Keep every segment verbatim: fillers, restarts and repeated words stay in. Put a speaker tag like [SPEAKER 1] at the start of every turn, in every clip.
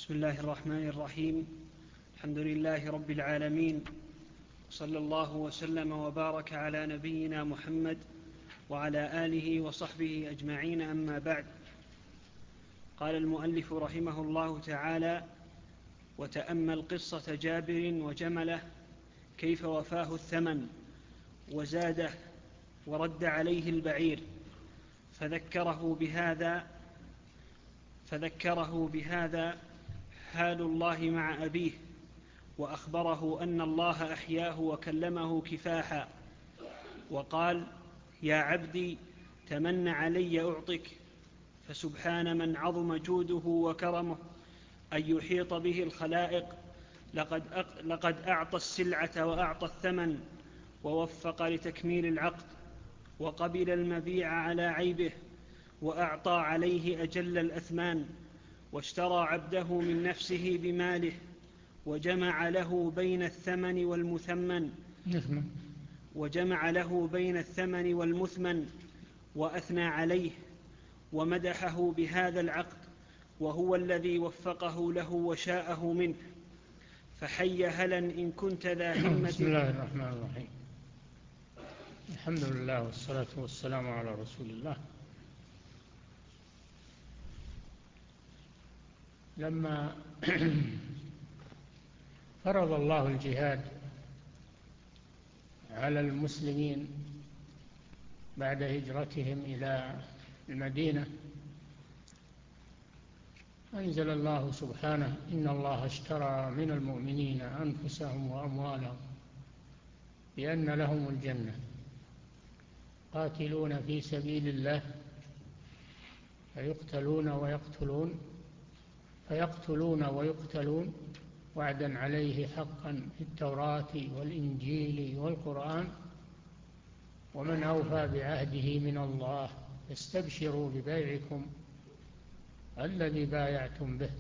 [SPEAKER 1] بسم الله الرحمن الرحيم. الحمد لله رب العالمين، صلى الله وسلم وبارك على نبينا محمد وعلى آله وصحبه أجمعين، أما بعد. قال المؤلف رحمه الله تعالى: وتأمل قصة جابر وجمله كيف وفاه الثمن وزاده ورد عليه البعير، فذكره بهذا فذكره بهذا حال الله مع أبيه، وأخبره أن الله أحياه وكلمه كفاحا، وقال: يا عبدي تمن علي أعطك، فسبحان من عظم جوده وكرمه أن يحيط به الخلائق. لقد, لقد أعطى السلعة وأعطى الثمن، ووفق لتكميل العقد، وقبل المبيع على عيبه، وأعطى عليه أجل الأثمان، واشترى عبده من نفسه بماله، وجمع له بين الثمن والمثمن وجمع له بين الثمن والمثمن وأثنى عليه ومدحه بهذا العقد، وهو الذي وفقه له وشاءه منه. فحي هلا إن كنت ذا همة.
[SPEAKER 2] بسم الله الرحمن الرحيم. الحمد لله والصلاة والسلام على رسول الله. لما فرض الله الجهاد على المسلمين بعد هجرتهم إلى المدينة، أنزل الله سبحانه: إن الله اشترى من المؤمنين أنفسهم وأموالهم بأن لهم الجنة قاتلون في سبيل الله فيقتلون ويقتلون فيقتلون ويقتلون وعدا عليه حقا في التوراة والإنجيل والقرآن، ومن أوفى بعهده من الله، فاستبشروا ببيعكم الذي بايعتم به.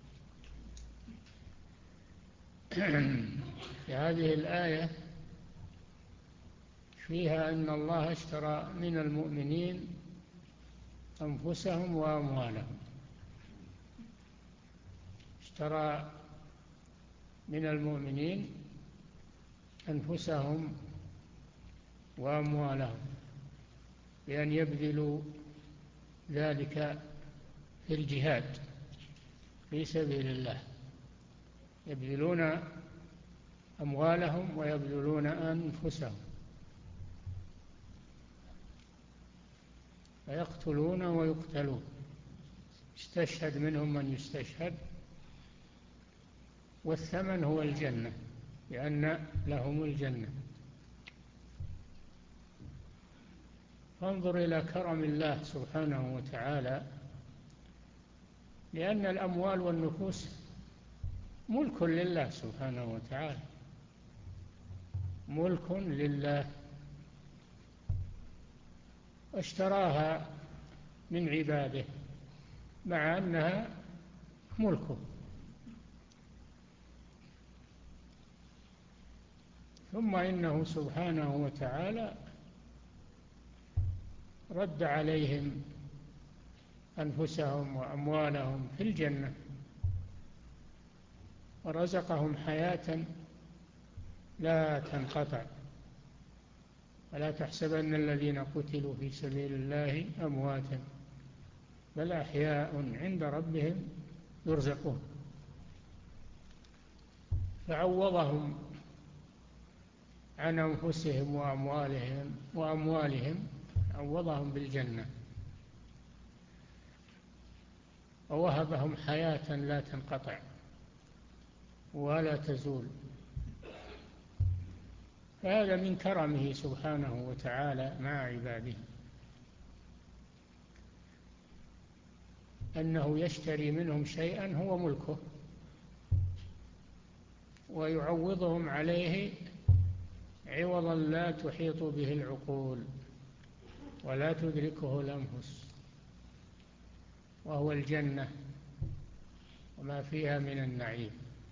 [SPEAKER 2] في هذه الآية فيها أن الله اشترى من المؤمنين أنفسهم وأموالهم. اشترى من المؤمنين أنفسهم وأموالهم بأن يبذلوا ذلك في الجهاد في سبيل الله، يبذلون أموالهم ويبذلون أنفسهم، فيقتلون ويقتلون، يستشهد منهم من يستشهد، والثمن هو الجنة لأن لهم الجنة. فانظر إلى كرم الله سبحانه وتعالى، لأن الأموال والنفوس ملك لله سبحانه وتعالى، ملك لله، واشتراها من عباده مع أنها ملكه. ثم إنه سبحانه وتعالى رد عليهم أنفسهم وأموالهم في الجنة، ورزقهم حياة لا تنقطع. فلا تحسبن الذين قتلوا في سبيل الله أمواتا، بل أحياء عند ربهم يرزقون. فعوضهم عن أنفسهم وأموالهم وأموالهم عوضهم بالجنة، ووهبهم حياة لا تنقطع ولا تزول. فهذا من كرمه سبحانه وتعالى مع عباده، أنه يشتري منهم شيئا هو ملكه ويعوضهم عليه عوضا لا تحيط به العقول ولا تدركه الأنفس، وهو الجنة وما فيها من النعيم،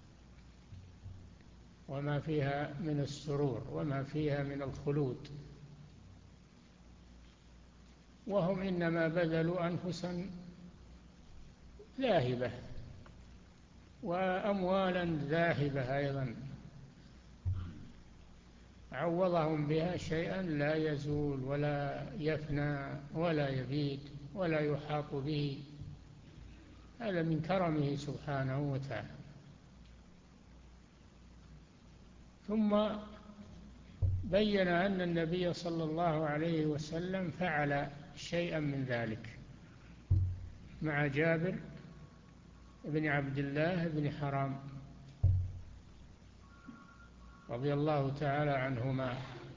[SPEAKER 2] وما فيها من السرور، وما فيها من الخلود. وهم إنما بذلوا أنفسا لاهبة وأموالا ذاهبة أيضا عوضهم بها شيئا لا يزول ولا يفنى ولا يبيد ولا يحاط به. هذا من كرمه سبحانه وتعالى. ثم بين أن النبي صلى الله عليه وسلم فعل شيئا من ذلك مع جابر بن عبد الله بن حرام رضي الله تعالى عنهما،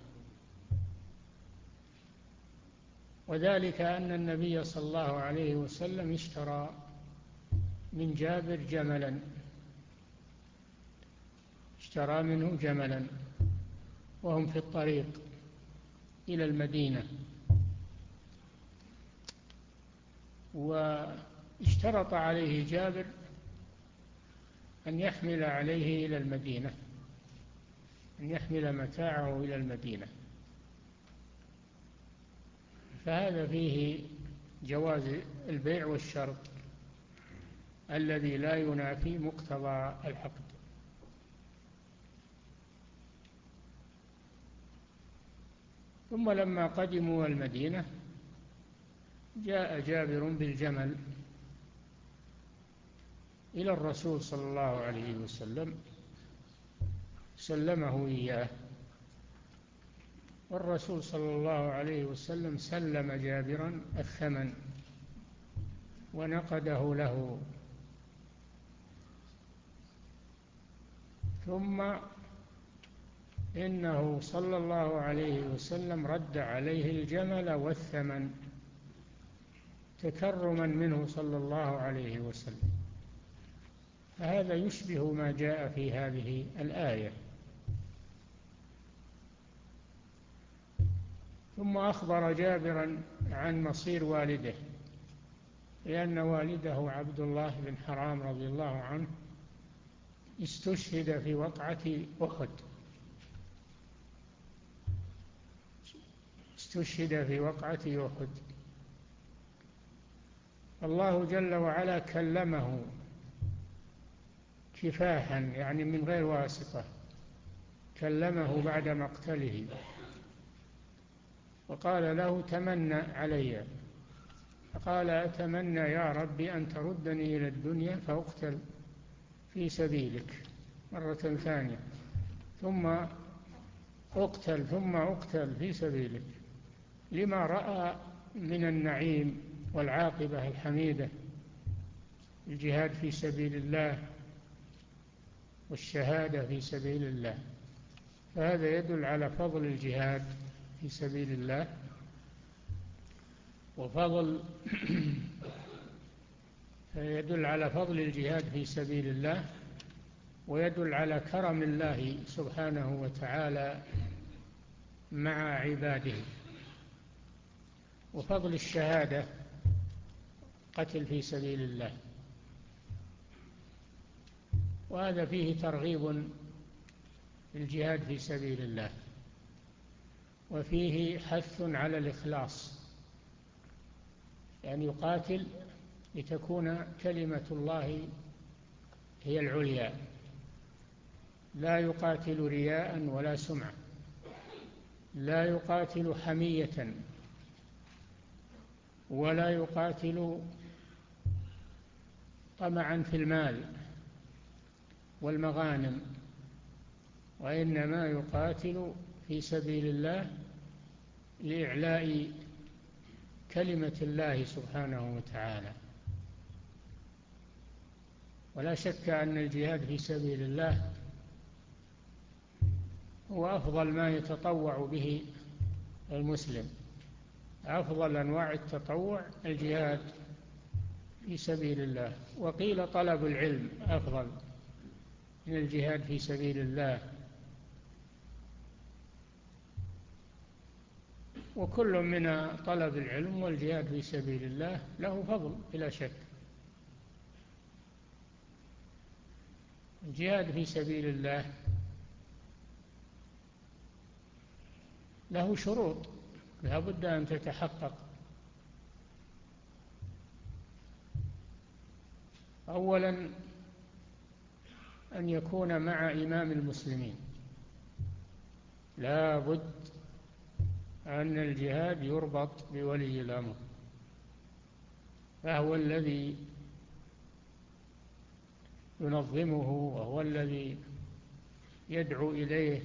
[SPEAKER 2] وذلك أن النبي صلى الله عليه وسلم اشترى من جابر جملا، اشترى منه جملا وهم في الطريق إلى المدينة، واشترط عليه جابر أن يحمل عليه إلى المدينة، أن يحمل متاعه إلى المدينة. فهذا فيه جواز البيع والشرط الذي لا ينافي مقتضى العقد. ثم لما قدموا المدينة جاء جابر بالجمل إلى الرسول صلى الله عليه وسلم سلمه إياه، والرسول صلى الله عليه وسلم سلم جابرا الثمن ونقده له. ثم إنه صلى الله عليه وسلم رد عليه الجمل والثمن تكرما منه صلى الله عليه وسلم. فهذا يشبه ما جاء في هذه الآية. ثم أخبر جابرا عن مصير والده، لأن والده عبد الله بن حرام رضي الله عنه استشهد في وقعة أحد، استشهد في وقعة أحد. الله جل وعلا كلمه كفاحا، يعني من غير واسطة، كلمه بعد مقتله وقال له تمنى علي، فقال أتمنى يا ربي أن تردني إلى الدنيا فأقتل في سبيلك مرة ثانية، ثم أقتل ثم أقتل في سبيلك، لما رأى من النعيم والعاقبة الحميدة، الجهاد في سبيل الله والشهادة في سبيل الله. فهذا يدل على فضل الجهاد في سبيل الله وفضل يدل على فضل الجهاد في سبيل الله، ويدل على كرم الله سبحانه وتعالى مع عباده، وفضل الشهادة قتل في سبيل الله. وهذا فيه ترغيب الجهاد في سبيل الله، وفيه حث على الإخلاص، يعني يقاتل لتكون كلمة الله هي العليا، لا يقاتل رياء ولا سمعة، لا يقاتل حمية، ولا يقاتل طمعا في المال والمغانم، وإنما يقاتل في سبيل الله لإعلاء كلمة الله سبحانه وتعالى. ولا شك أن الجهاد في سبيل الله هو أفضل ما يتطوع به المسلم، أفضل أنواع التطوع الجهاد في سبيل الله. وقيل طلب العلم أفضل من الجهاد في سبيل الله، وكل من طلب العلم والجهاد في سبيل الله له فضل بلا شك. الجهاد في سبيل الله له شروط لا بد أن تتحقق. أولا أن يكون مع إمام المسلمين، لا بد أن الجهاد يربط بولي الأمر، فهو الذي ينظمه وهو الذي يدعو إليه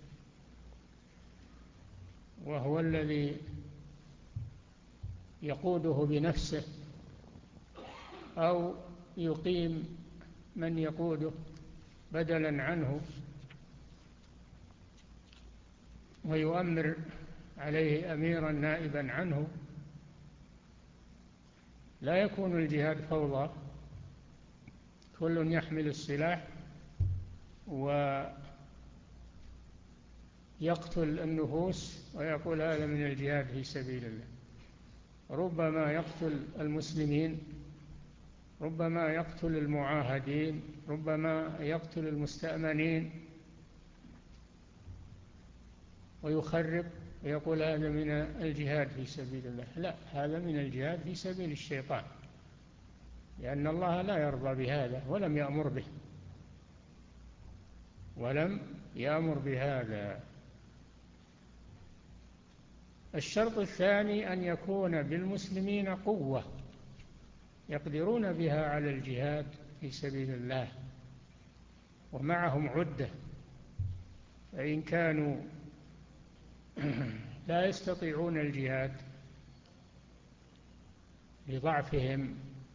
[SPEAKER 2] وهو الذي يقوده بنفسه أو يقيم من يقوده بدلا عنه ويؤمر عليه أميرا نائبا عنه. لا يكون الجهاد فوضى، كل يحمل السلاح ويقتل النفوس ويقول هذا من الجهاد في سبيل الله. ربما يقتل المسلمين، ربما يقتل المعاهدين، ربما يقتل المستأمنين ويخرب ويقول هذا من الجهاد في سبيل الله. لا، هذا من الجهاد في سبيل الشيطان، لأن الله لا يرضى بهذا ولم يأمر به ولم يأمر بهذا. الشرط الثاني أن يكون بالمسلمين قوة يقدرون بها على الجهاد في سبيل الله ومعهم عدة، فإن كانوا لا يستطيعون الجهاد لضعفهم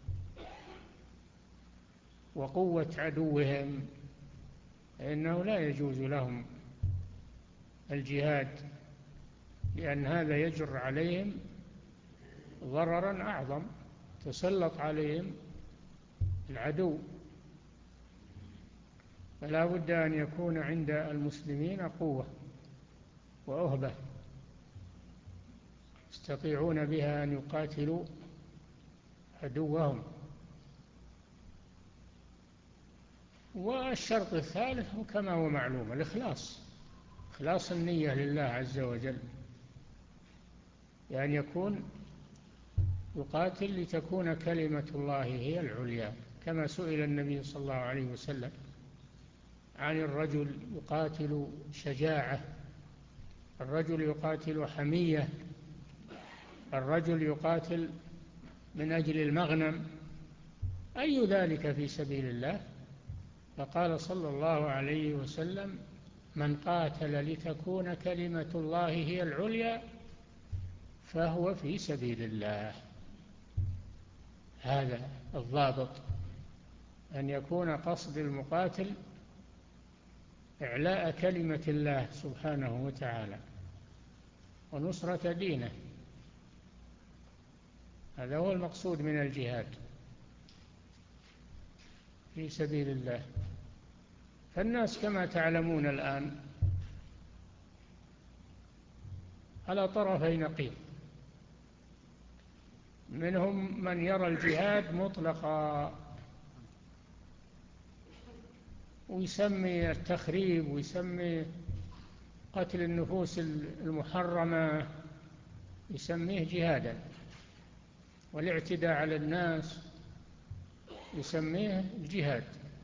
[SPEAKER 2] وقوة عدوهم فإنه لا يجوز لهم الجهاد، لأن هذا يجر عليهم ضررا أعظم، تسلط عليهم العدو. فلا بد أن يكون عند المسلمين قوة وأهبة يستطيعون بها أن يقاتلوا عدوهم. والشرط الثالث كما هو معلوم الإخلاص، إخلاص النية لله عز وجل، يعني يكون يقاتل لتكون كلمة الله هي العليا، كما سئل النبي صلى الله عليه وسلم عن الرجل يقاتل شجاعة، الرجل يقاتل حمية، الرجل يقاتل من أجل المغنم، أي ذلك في سبيل الله؟ فقال صلى الله عليه وسلم من قاتل لتكون كلمة الله هي العليا فهو في سبيل الله. هذا الضابط، أن يكون قصد المقاتل إعلاء كلمة الله سبحانه وتعالى ونصرة دينه، هذا هو المقصود من الجهاد في سبيل الله. فالناس كما تعلمون الآن على طرفي نقيض، منهم من يرى الجهاد مطلقا ويسمي التخريب ويسمي قتل النفوس المحرمة يسميه جهادا، والاعتداء على الناس يسميه الجهاد،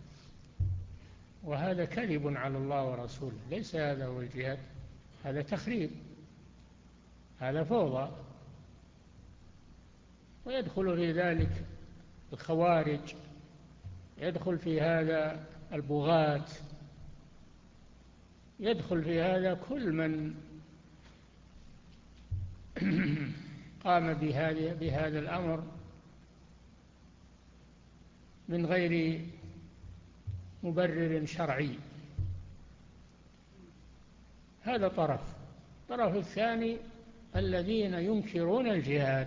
[SPEAKER 2] وهذا كذب على الله ورسوله، ليس هذا هو الجهاد، هذا تخريب، هذا فوضى. ويدخل في ذلك الخوارج، يدخل في هذا البغاة، يدخل في هذا كل من قام بهذا بهذا الأمر من غير مبرر شرعي. هذا طرف. الطرف الثاني الذين ينكرون الجهاد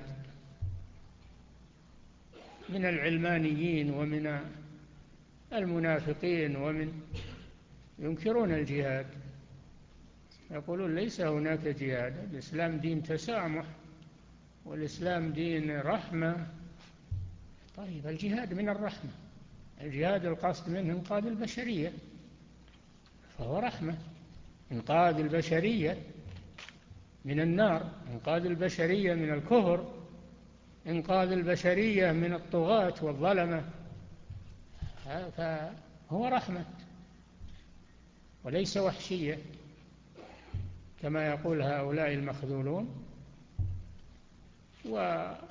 [SPEAKER 2] من العلمانيين ومن المنافقين، ومن ينكرون الجهاد، يقولون ليس هناك جهاد، الإسلام دين تسامح والإسلام دين رحمة. طيب الجهاد من الرحمة، الجهاد القصد منه إنقاذ البشرية، فهو رحمة، إنقاذ البشرية من النار، إنقاذ البشرية من الكفر، إنقاذ البشرية من الطغاة والظلمة، فهو رحمة. وليس وحشية كما يقول هؤلاء المخذولون. والحق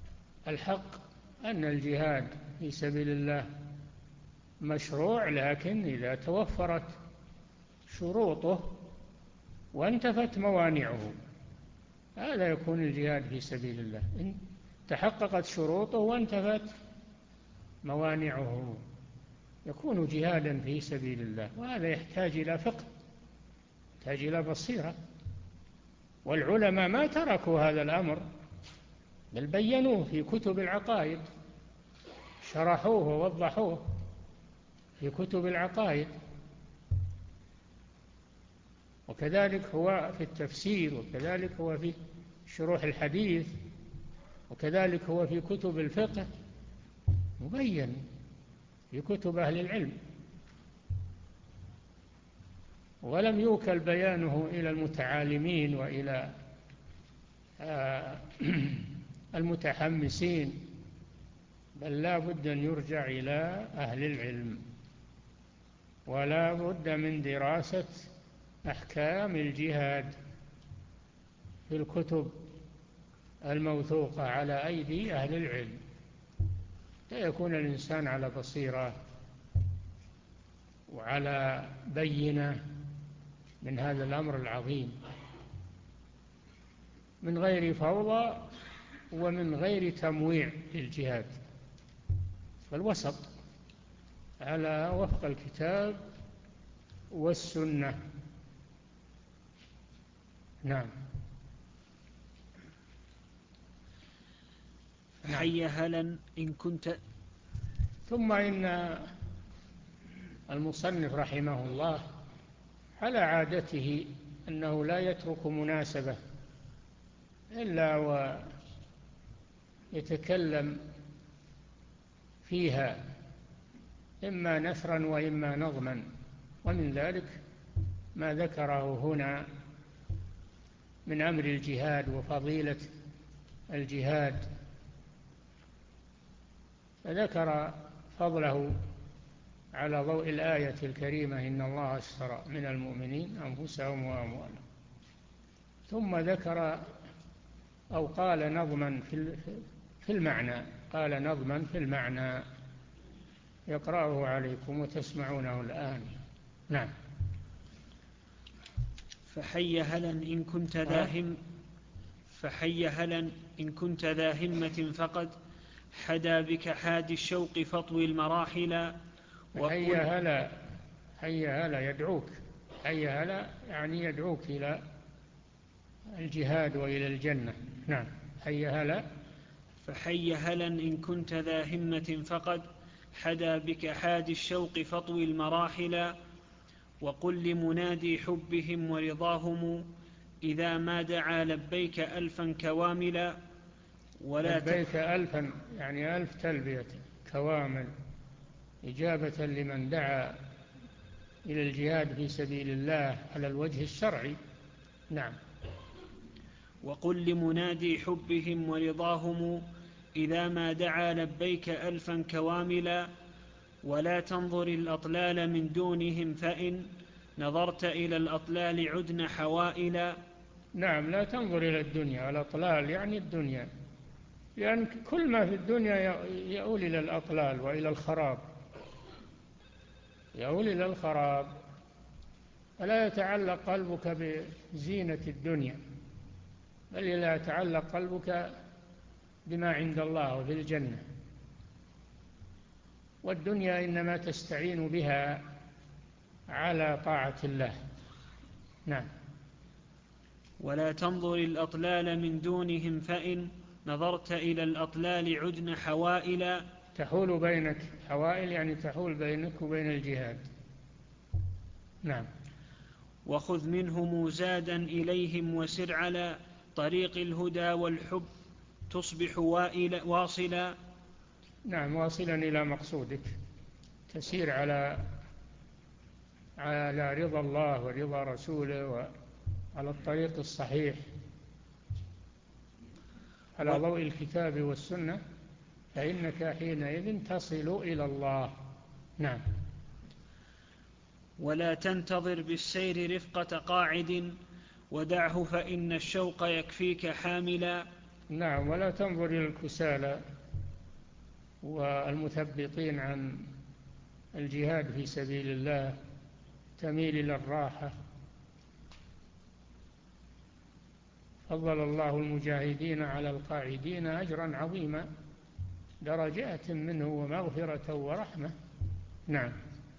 [SPEAKER 2] أن الجهاد في سبيل الله مشروع، لكن إذا توفرت شروطه وانتفت موانعه هذا يكون الجهاد في سبيل الله. إن تحققت شروطه وانتفت موانعه يكون جهادا في سبيل الله. وهذا يحتاج إلى فقه، يحتاج إلى بصيرة. والعلماء ما تركوا هذا الأمر، بل بينوه في كتب العقائد، شرحوه ووضحوه في كتب العقائد. وكذلك هو في التفسير، وكذلك هو في شروح الحديث، وكذلك هو في كتب الفقه، مبين في كتب أهل العلم. ولم يوكل بيانه إلى المتعالمين وإلى المتحمسين، بل لا بد أن يرجع إلى أهل العلم، ولا بد من دراسة أحكام الجهاد في الكتب الموثوقة على أيدي أهل العلم، ليكون الإنسان على بصيرة وعلى بينة من هذا الأمر العظيم، من غير فوضى ومن غير تمويع للجهاد، فالوسط على وفق الكتاب والسنة. نعم.
[SPEAKER 1] حي هلا إن كنت.
[SPEAKER 2] ثم إن المصنف رحمه الله على عادته أنه لا يترك مناسبة إلا ويتكلم فيها إما نثرا وإما نظما، ومن ذلك ما ذكره هنا من أمر الجهاد وفضيلة الجهاد، فذكر فضله على ضوء الآية الكريمة: إن الله اشترى من المؤمنين أنفسهم وأموالهم. ثم ذكر أو قال نظما في المعنى، قال نظما في المعنى يقرأه عليكم وتسمعونه الآن. نعم.
[SPEAKER 1] فحي هلا إن كنت ذا هم فحي هلا إن كنت ذا همة فقد حدا بك حادي الشوق فاطوي المراحل.
[SPEAKER 2] حي هلا، حي هلا يدعوك، حي هلا يعني يدعوك إلى الجهاد وإلى الجنة. نعم. حي هلا.
[SPEAKER 1] فحي هلا إن كنت ذا همة فقد حدا بك حادي الشوق فاطوي المراحل. وقل لمنادي حبهم ورضاهم إذا ما دعا لبيك ألفا كواملا.
[SPEAKER 2] ولا لبيك ألفا يعني ألف تلبية كوامل، إجابة لمن دعا إلى الجهاد في سبيل الله على الوجه الشرعي. نعم.
[SPEAKER 1] وقل لمنادي حبهم ورضاهم إذا ما دعا لبيك ألفا كواملا. ولا تنظر الأطلال من دونهم فإن نظرت إلى الأطلال عدن حوائلا.
[SPEAKER 2] نعم، لا تنظر إلى الدنيا، الأطلال يعني الدنيا، لأن يعني كل ما في الدنيا يؤول إلى الأطلال وإلى الخراب، يؤول إلى الخراب. فلا يتعلق قلبك بزينة الدنيا، بل لا يتعلق قلبك بما عند الله وفي الجنة. والدنيا إنما تستعين بها على طاعة الله. نعم.
[SPEAKER 1] ولا تنظر الأطلال من دونهم فإن نظرت إلى الأطلال عدن حوائل.
[SPEAKER 2] تحول بينك، حوائل يعني تحول بينك وبين الجهاد. نعم.
[SPEAKER 1] وخذ منهم زادا إليهم وسر على طريق الهدى والحب تصبح واصلا.
[SPEAKER 2] نعم، واصلا إلى مقصودك، تسير على على رضا الله ورضا رسوله وعلى الطريق الصحيح على ضوء الكتاب والسنة، فإنك حينئذ تصل إلى الله. نعم.
[SPEAKER 1] ولا تنتظر بالسير رفقة قاعد ودعه فإن الشوق يكفيك حاملا.
[SPEAKER 2] نعم، ولا تنظر إلى الكسالى والمثبطين عن الجهاد في سبيل الله، تميل إلى الراحة. فضل الله المجاهدين على القاعدين أجرا عظيما، درجات منه ومغفرة ورحمة. نعم.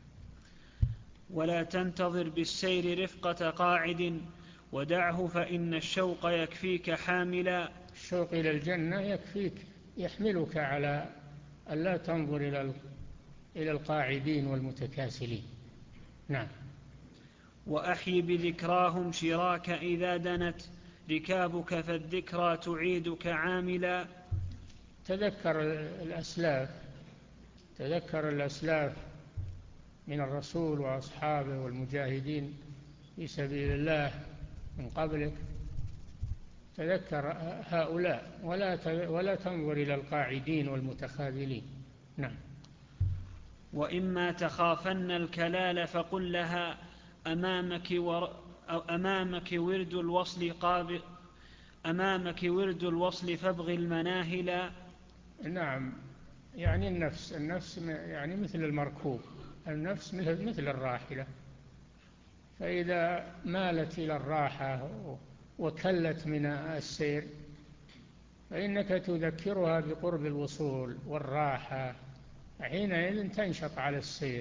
[SPEAKER 1] ولا تنتظر بالسير رفقة قاعد ودعه فإن الشوق يكفيك حاملا.
[SPEAKER 2] الشوق إلى الجنة يكفيك، يحملك على ألا تنظر إلى إلى القاعدين والمتكاسلين. نعم.
[SPEAKER 1] وأحي بذكراهم شراك إذا دنت ركابك فالذكرى تعيدك عاملا.
[SPEAKER 2] تذكر الأسلاف، تذكر الأسلاف من الرسول وأصحابه والمجاهدين في سبيل الله من قبلك، تذكر هؤلاء ولا ولا تنظر إلى القاعدين والمتخاذلين. نعم.
[SPEAKER 1] وإما تخافن الكلال فقل لها أمامك, ور أو أمامك ورد الوصل قابل أمامك ورد الوصل فابغ المناهل.
[SPEAKER 2] نعم، يعني النفس النفس يعني مثل المركوب، النفس مثل مثل الراحلة، فإذا مالت إلى الراحة وكلت من السير فإنك تذكرها بقرب الوصول والراحة، حينئذ تنشط على السير.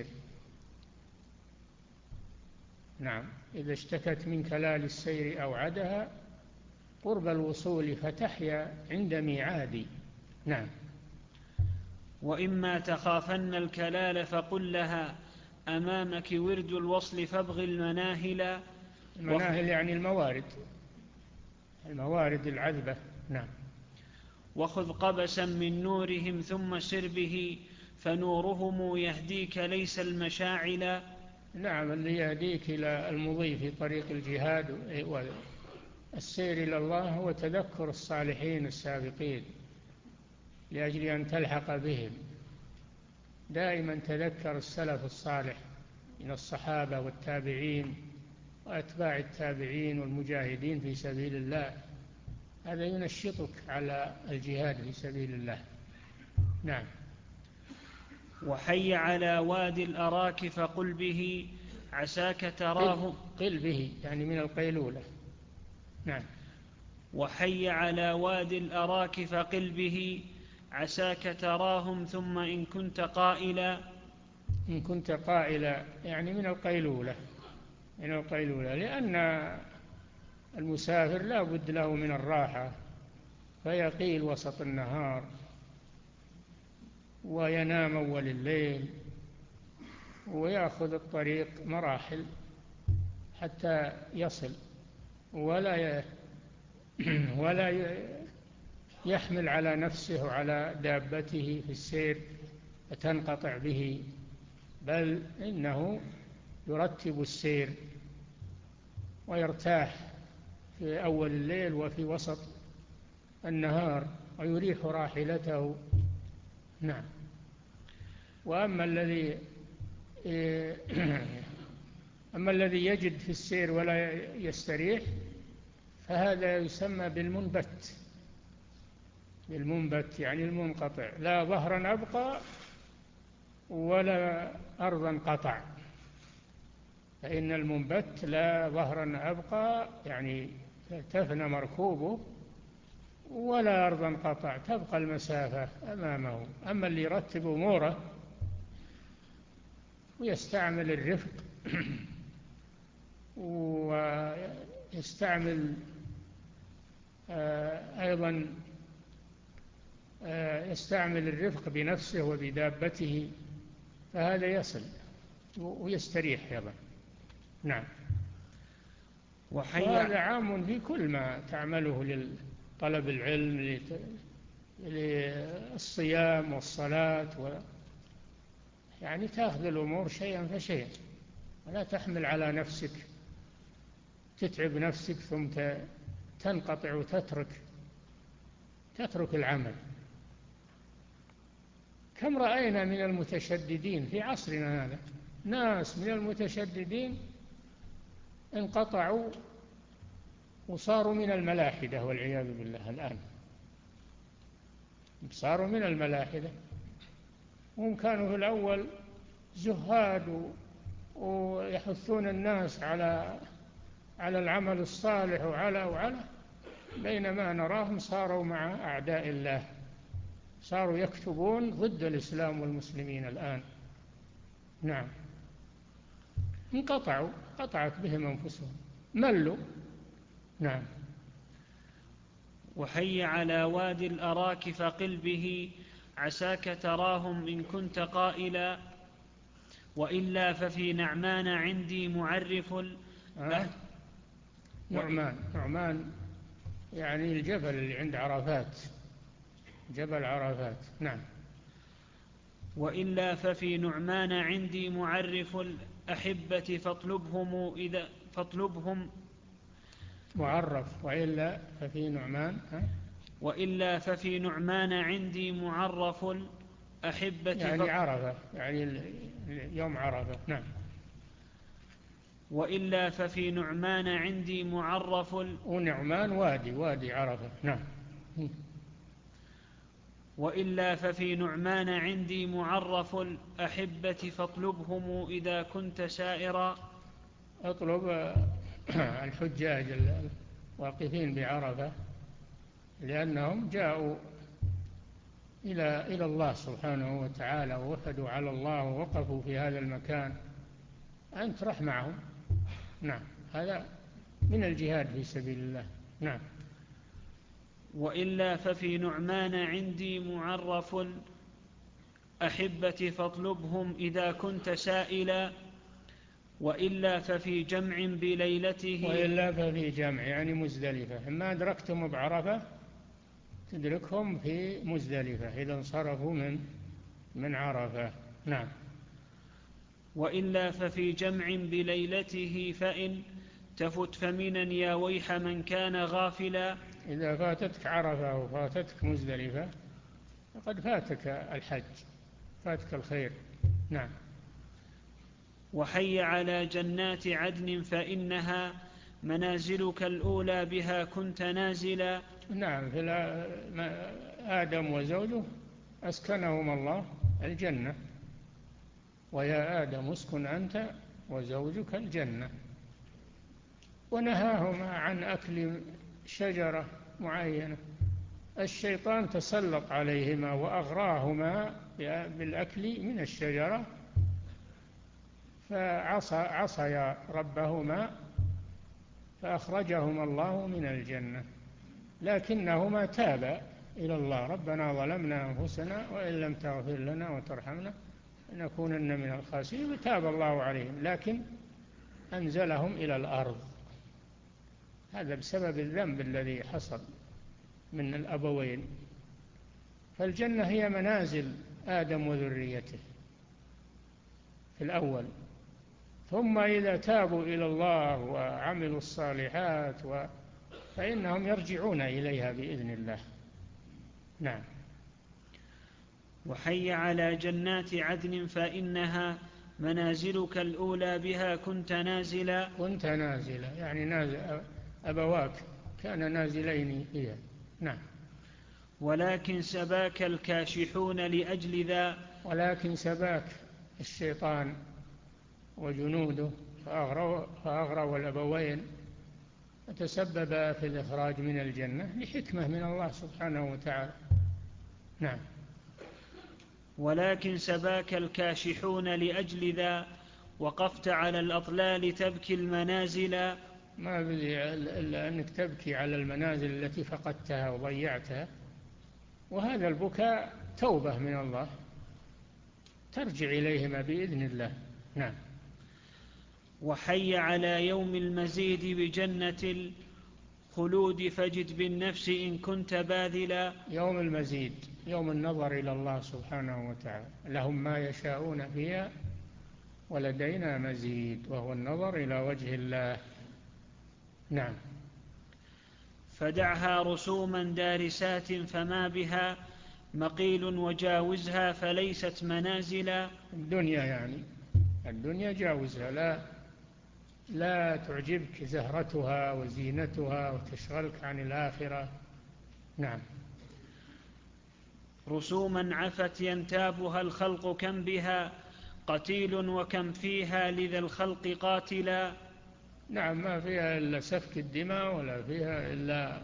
[SPEAKER 2] نعم. إذا اشتكت من كلال السير أوعدها قرب الوصول فتحيا عند ميعاد. نعم.
[SPEAKER 1] وإما تخافن الكلال فقل لها أمامك ورد الوصل فابغ المناهل.
[SPEAKER 2] المناهل يعني الموارد، الموارد العذبة. نعم.
[SPEAKER 1] وخذ قبسا من نورهم ثم سر به فنورهم يهديك ليس المشاعل.
[SPEAKER 2] نعم، اللي يهديك إلى المضي في طريق الجهاد والسير إلى الله هو تذكر الصالحين السابقين لأجل أن تلحق بهم. دائما تذكر السلف الصالح من الصحابة والتابعين وأتباع التابعين والمجاهدين في سبيل الله، هذا ينشطك على الجهاد في سبيل الله. نعم.
[SPEAKER 1] وحي على وادي الأراك فقل به عساك تراه.
[SPEAKER 2] قل به يعني من القيلولة. نعم.
[SPEAKER 1] وحي على وادي الأراك فقل به عساك تراهم ثم إن كنت قائلا.
[SPEAKER 2] إن كنت قائلا يعني من القيلولة، من القيلولة، لأن المسافر لا بد له من الراحة، فيقيل وسط النهار وينام أول الليل ويأخذ الطريق مراحل حتى يصل، ولا ولا يحمل على نفسه وعلى دابته في السير فتنقطع به، بل إنه يرتب السير ويرتاح في أول الليل وفي وسط النهار ويريح راحلته. نعم. وأما الذي أما الذي يجد في السير ولا يستريح فهذا يسمى بالمنبت، بالمنبت يعني المنقطع، لا ظهرا أبقى ولا أرضا قطع. فإن المنبت لا ظهرا أبقى يعني تفنى مركوبه، ولا أرضا قطع تبقى المسافة أمامه. أما اللي يرتب أموره ويستعمل الرفق ويستعمل أيضا يستعمل الرفق بنفسه وبدابته فهذا يصل ويستريح أيضا. نعم. وهذا عام في كل ما تعمله لطلب العلم، للصيام والصلاة و... يعني تأخذ الأمور شيئا فشيئا ولا تحمل على نفسك تتعب نفسك ثم تنقطع وتترك تترك العمل. كم رأينا من المتشددين في عصرنا هذا ناس من المتشددين انقطعوا وصاروا من الملاحدة والعياذ بالله. الآن صاروا من الملاحدة، هم كانوا في الأول زهاد ويحثون الناس على على العمل الصالح وعلى وعلى بينما نراهم صاروا مع أعداء الله، صاروا يكتبون ضد الإسلام والمسلمين الآن. نعم، انقطعوا، قطعت بهم أنفسهم، ملوا. نعم.
[SPEAKER 1] وحي على وادي الأراك فقل به عساك تراهم إن كنت قائلا، وإلا ففي نعمان عندي معرف
[SPEAKER 2] أه؟ نعمان نعمان يعني الجبل اللي عند عرفات، جبل عرفات. نعم.
[SPEAKER 1] وإلا ففي نعمان عندي معرف الأحبة فاطلبهم إذا فاطلبهم
[SPEAKER 2] معرف. وإلا ففي نعمان أه؟
[SPEAKER 1] وإلا ففي نعمان عندي معرف الأحبة
[SPEAKER 2] يعني عرفة، يعني يوم عرفة. نعم.
[SPEAKER 1] وإلا ففي نعمان عندي معرف ال...
[SPEAKER 2] ونعمان وادي وادي عرفة. نعم.
[SPEAKER 1] وإلا ففي نعمان عندي معرف الأحبة فاطلبهم إذا كنت سائرا.
[SPEAKER 2] اطلب الحجاج الواقفين بعرفة لأنهم جاءوا إلى إلى الله سبحانه وتعالى ووفدوا على الله ووقفوا في هذا المكان، أنت رح معهم. نعم، هذا من الجهاد في سبيل الله. نعم.
[SPEAKER 1] وإلا ففي نعمان عندي معرف الأحبة فاطلبهم إذا كنت سائلا، وإلا ففي جمع بليلته.
[SPEAKER 2] وإلا ففي جمع يعني مزدلفة، ما أدركتم بعرفة تدركهم في مزدلفة إذا انصرفوا من من عرفة. نعم.
[SPEAKER 1] وإلا ففي جمع بليلته فإن تفت فمنا يا ويح من كان غافلا.
[SPEAKER 2] إذا فاتتك عرفة وفاتتك مزدلفة فقد فاتك الحج، فاتك الخير. نعم.
[SPEAKER 1] وحي على جنات عدن فإنها منازلك الأولى بها كنت نازلا.
[SPEAKER 2] نعم، في آدم وزوجه أسكنهم الله الجنة، ويا آدم اسكن أنت وزوجك الجنة، ونهاهما عن أكل شجرة معينة. الشيطان تسلط عليهما وأغراهما بالأكل من الشجرة فعصيا ربهما فأخرجهما الله من الجنة، لكنهما تابا إلى الله: ربنا ظلمنا أنفسنا وإن لم تغفر لنا وترحمنا لنكونن من الخاسرين. فتاب الله عليهم، لكن أنزلهم إلى الأرض، هذا بسبب الذنب الذي حصل من الأبوين. فالجنة هي منازل آدم وذريته في الأول، ثم إذا تابوا إلى الله وعملوا الصالحات فإنهم يرجعون إليها بإذن الله. نعم.
[SPEAKER 1] وحي على جنات عدن فإنها منازلك الأولى بها كنت نازلا.
[SPEAKER 2] كنت نازلا يعني نازل، أبواك كان نازلين فيها. نعم.
[SPEAKER 1] ولكن سباك الكاشحون لأجل ذا.
[SPEAKER 2] ولكن سباك الشيطان وجنوده فأغروا, فأغروا الأبوين وتسبب في الإخراج من الجنة لحكمة من الله سبحانه وتعالى. نعم.
[SPEAKER 1] ولكن سباك الكاشحون لأجل ذا وقفت على الأطلال تبكي المنازل.
[SPEAKER 2] ما بدي إلا أنك تبكي على المنازل التي فقدتها وضيعتها، وهذا البكاء توبة من الله ترجع إليهما بإذن الله. نعم.
[SPEAKER 1] وحي على يوم المزيد بجنة الخلود فجد بالنفس إن كنت باذلا.
[SPEAKER 2] يوم المزيد يوم النظر إلى الله سبحانه وتعالى، لهم ما يشاءون فيها ولدينا مزيد، وهو النظر إلى وجه الله. نعم.
[SPEAKER 1] فدعها رسوما دارسات فما بها مقيل وجاوزها فليست منازلا.
[SPEAKER 2] الدنيا يعني الدنيا جاوزها، لا لا تعجبك زهرتها وزينتها وتشغلك عن الآخرة. نعم.
[SPEAKER 1] رسوما عفت ينتابها الخلق كم بها قتيل وكم فيها لذا الخلق قاتلا.
[SPEAKER 2] نعم، ما فيها إلا سفك الدماء ولا فيها إلا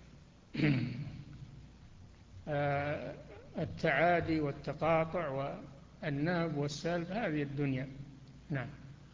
[SPEAKER 2] التعادي والتقاطع والنهب والسلب، هذه الدنيا. نعم.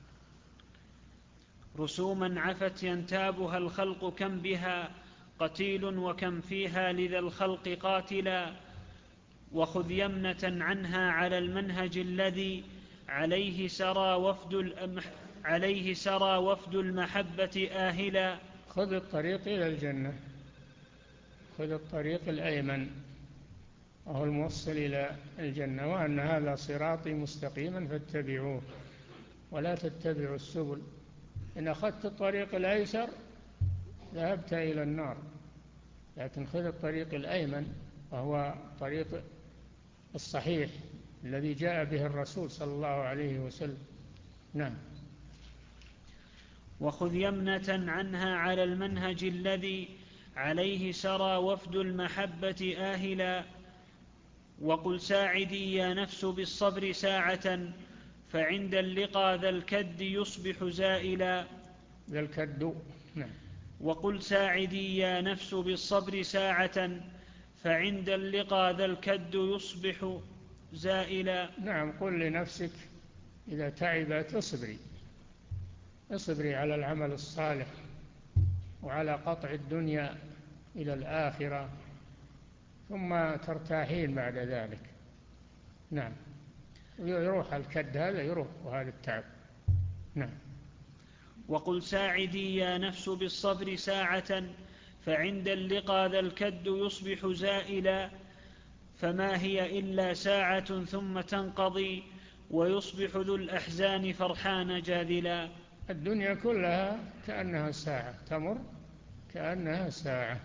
[SPEAKER 1] رسوما عفت ينتابها الخلق كم بها قتيل وكم فيها لذا الخلق قاتلا. وخذ يمنة عنها على المنهج الذي عليه سرى وفد الأمح عليه سرى وفد المحبة آهلا.
[SPEAKER 2] خذ الطريق إلى الجنة، خذ الطريق الأيمن وهو الموصل إلى الجنة، وأن هذا صراطي مستقيما فاتبعوه ولا تتبعوا السبل، إن أخذت الطريق الأيسر ذهبت إلى النار، لكن خذ الطريق الأيمن وهو طريق الصحيح الذي جاء به الرسول صلى الله عليه وسلم. نعم.
[SPEAKER 1] وخذ يمنة عنها على المنهج الذي عليه سرى وفد المحبة آهلا. وقل ساعدي يا نفس بالصبر ساعة فعند اللقى ذا الكد يصبح زائلا.
[SPEAKER 2] ذا الكد. نعم.
[SPEAKER 1] وقل ساعدي يا نفس بالصبر ساعة فعند اللقى ذا الكد يصبح زائلا.
[SPEAKER 2] نعم، قل لنفسك إذا تعبت اصبري، اصبري على العمل الصالح وعلى قطع الدنيا إلى الآخرة، ثم ترتاحين بعد ذلك. نعم، يروح الكد هذا، يروح وهذا التعب. نعم.
[SPEAKER 1] وقل ساعدي يا نفس بالصبر ساعة فعند اللقى ذا الكد يصبح زائلا. فما هي إلا ساعة ثم تنقضي ويصبح ذو الأحزان فرحان جاذلا.
[SPEAKER 2] الدنيا كلها كأنها ساعة تمر، كأنها ساعة.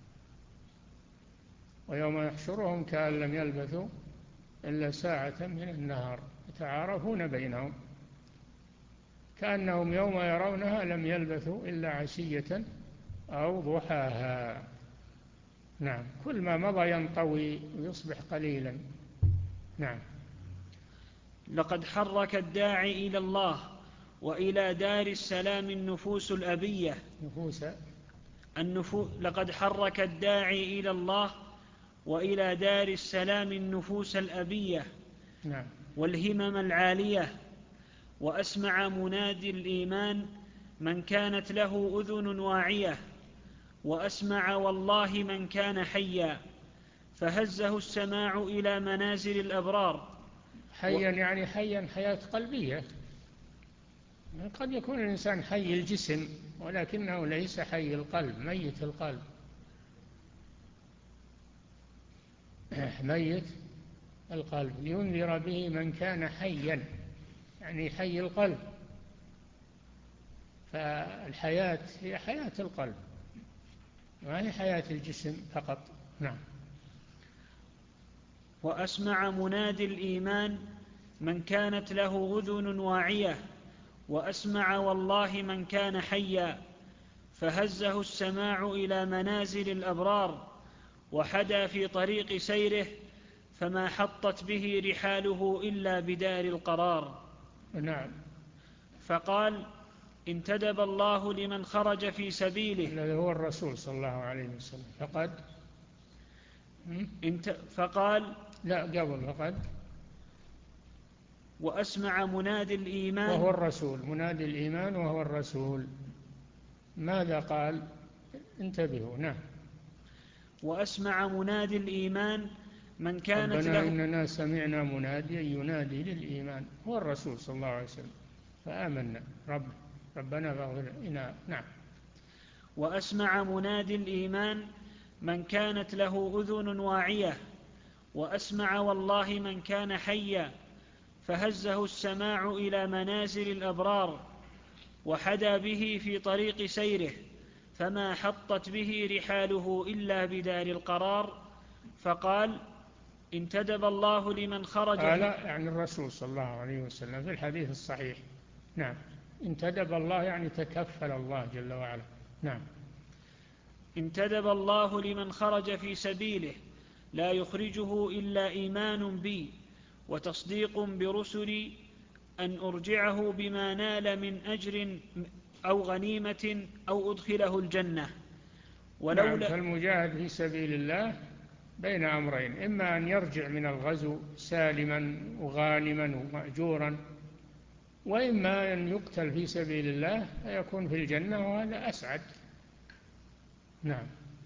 [SPEAKER 2] ويوم يحشرهم كأن لم يلبثوا إلا ساعة من النهار يتعارفون بينهم كأنهم يوم يرونها لم يلبثوا إلا عشية أو ضحاها. نعم، كل ما مضى ينطوي ويصبح قليلا. نعم.
[SPEAKER 1] لقد حرك الداعي إلى الله وإلى دار السلام النفوس الأبية.
[SPEAKER 2] نفوس
[SPEAKER 1] النفو... لقد حرك الداعي إلى الله وإلى دار السلام النفوس الأبية.
[SPEAKER 2] نعم.
[SPEAKER 1] والهمم العالية. وأسمع منادي الإيمان من كانت له أذن واعية. وأسمع والله من كان حيا فهزه السماع إلى منازل الأبرار.
[SPEAKER 2] حيا يعني حيا حياة قلبية. قد يكون الإنسان حي الجسم ولكنه ليس حي القلب، ميت القلب، ميت القلب. لينذر به من كان حيا يعني حي القلب. فالحياة هي حياة القلب ما هي حياة الجسم فقط. نعم.
[SPEAKER 1] وأسمع منادي الإيمان من كانت له أذن واعية. وأسمع والله من كان حيا فهزه السماع إلى منازل الأبرار وحدا في طريق سيره فما حطت به رحاله إلا بدار القرار.
[SPEAKER 2] نعم.
[SPEAKER 1] فقال انتدب الله لمن خرج في سبيله.
[SPEAKER 2] الذي هو الرسول صلى الله عليه وسلم. فقد
[SPEAKER 1] انت فقال
[SPEAKER 2] لا قبل فقد
[SPEAKER 1] وأسمع منادي الإيمان
[SPEAKER 2] وهو الرسول، منادي الإيمان وهو الرسول. ماذا قال؟ انتبهوا. نعم.
[SPEAKER 1] وأسمع منادي الإيمان من كانت
[SPEAKER 2] ربنا
[SPEAKER 1] له
[SPEAKER 2] إننا سمعنا مناديا ينادي للإيمان، هو الرسول صلى الله عليه وسلم، فآمنا رب ربنا فاغفر لنا. نعم.
[SPEAKER 1] وأسمع منادي الإيمان من كانت له أذن واعية. وأسمع والله من كان حيا فهزه السماع إلى منازل الأبرار وحدا به في طريق سيره فما حطت به رحاله إلا بدار القرار. فقال انتدب الله لمن خرج
[SPEAKER 2] قال يعني الرسول صلى الله عليه وسلم في الحديث الصحيح. نعم، انتدب الله يعني تكفل الله جل وعلا. نعم.
[SPEAKER 1] انتدب الله لمن خرج في سبيله لا يخرجه إلا إيمان بي وتصديق برسلي أن أرجعه بما نال من أجر أو غنيمة أو أدخله الجنة.
[SPEAKER 2] ولولا نعم، فالمجاهد في سبيل الله بين أمرين: إما أن يرجع من الغزو سالما وغانما ومأجورا، وإما أن يقتل في سبيل الله فيكون في الجنة، وهذا أسعد. نعم.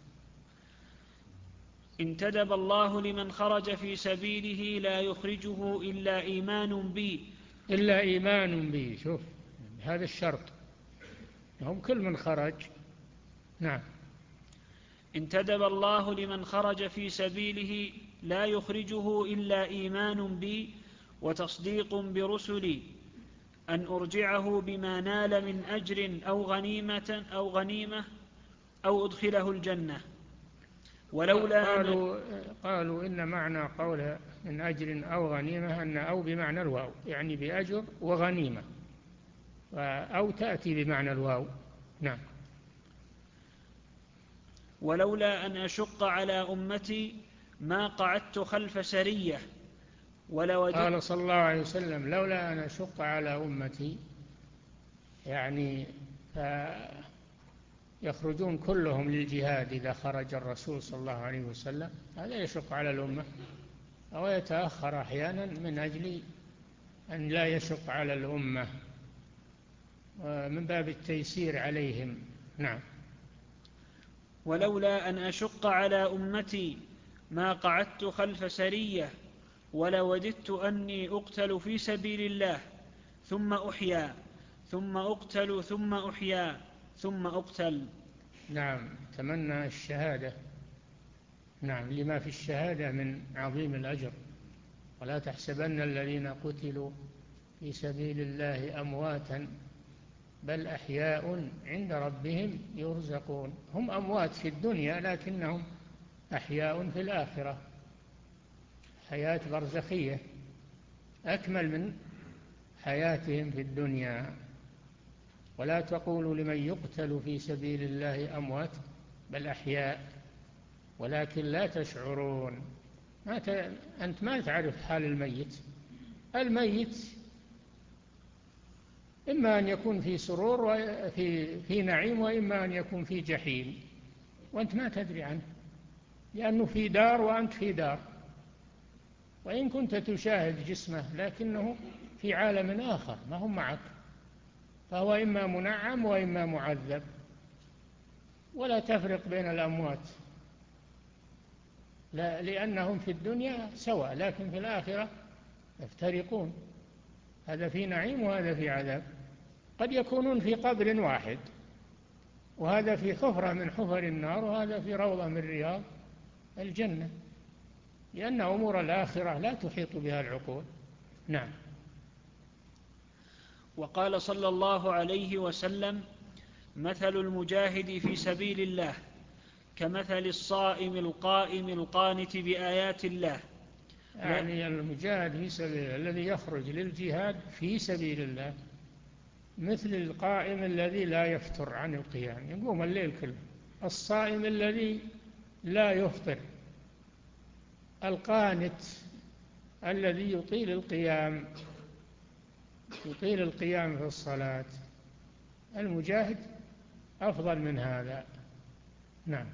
[SPEAKER 1] انتدب الله لمن خرج في سبيله لا يخرجه إلا إيمان بي
[SPEAKER 2] إلا إيمان بي. شوف هذا الشرط، هم كل من خرج. نعم.
[SPEAKER 1] انتدب الله لمن خرج في سبيله لا يخرجه إلا إيمان بي وتصديق برسلي أن أرجعه بما نال من أجر أو غنيمة أو غنيمة أو أدخله الجنة.
[SPEAKER 2] ولولا قالوا, قالوا إن معنى قول من أجر أو غنيمة أن أو بمعنى الواو، يعني بأجر وغنيمة، أو تأتي بمعنى الواو. نعم.
[SPEAKER 1] ولولا أن أشق على أمتي ما قعدت خلف سرية ولوددت.
[SPEAKER 2] قال صلى الله عليه وسلم: لولا أن أشق على أمتي، يعني يخرجون كلهم للجهاد إذا خرج الرسول صلى الله عليه وسلم، هذا يشق على الأمة، أو يتأخر أحيانا من أجل أن لا يشق على الأمة، من باب التيسير عليهم. نعم.
[SPEAKER 1] ولولا أن أشق على أمتي ما قعدت خلف سرية ولوددت أني أقتل في سبيل الله ثم أحيا ثم أقتل ثم أحيا ثم أقتل.
[SPEAKER 2] نعم، تمنى الشهادة. نعم، لما في الشهادة من عظيم الأجر. ولا تحسبن الذين قتلوا في سبيل الله أمواتا بل أحياء عند ربهم يرزقون. هم أموات في الدنيا لكنهم أحياء في الآخرة، حياة برزخية أكمل من حياتهم في الدنيا. ولا تقولوا لمن يقتل في سبيل الله أموات بل أحياء ولكن لا تشعرون. ما ت... أنت ما تعرف حال الميت. الميت إما أن يكون في سرور وفي في نعيم، وإما أن يكون في جحيم، وأنت ما تدري عنه، لأنه في دار وأنت في دار، وإن كنت تشاهد جسمه لكنه في عالم آخر ما هم معك، فهو إما منعم وإما معذب، ولا تفرق بين الأموات، لا لأنهم في الدنيا سواء لكن في الآخرة يفترقون، هذا في نعيم وهذا في عذاب. قد يكونون في قبر واحد، وهذا في حفرة من حفر النار وهذا في روضة من رياض الجنة، لأن أمور الآخرة لا تحيط بها العقول. نعم.
[SPEAKER 1] وقال صلى الله عليه وسلم: مثل المجاهد في سبيل الله كمثل الصائم القائم القانت بآيات الله.
[SPEAKER 2] يعني المجاهد في سبيل الله الذي يخرج للجهاد في سبيل الله مثل القائم الذي لا يفتر عن القيام، يقوم الليل كله. الصائم الذي لا يفطر، القانت الذي يطيل القيام يطيل القيام في الصلاة. المجاهد أفضل من هذا. نعم.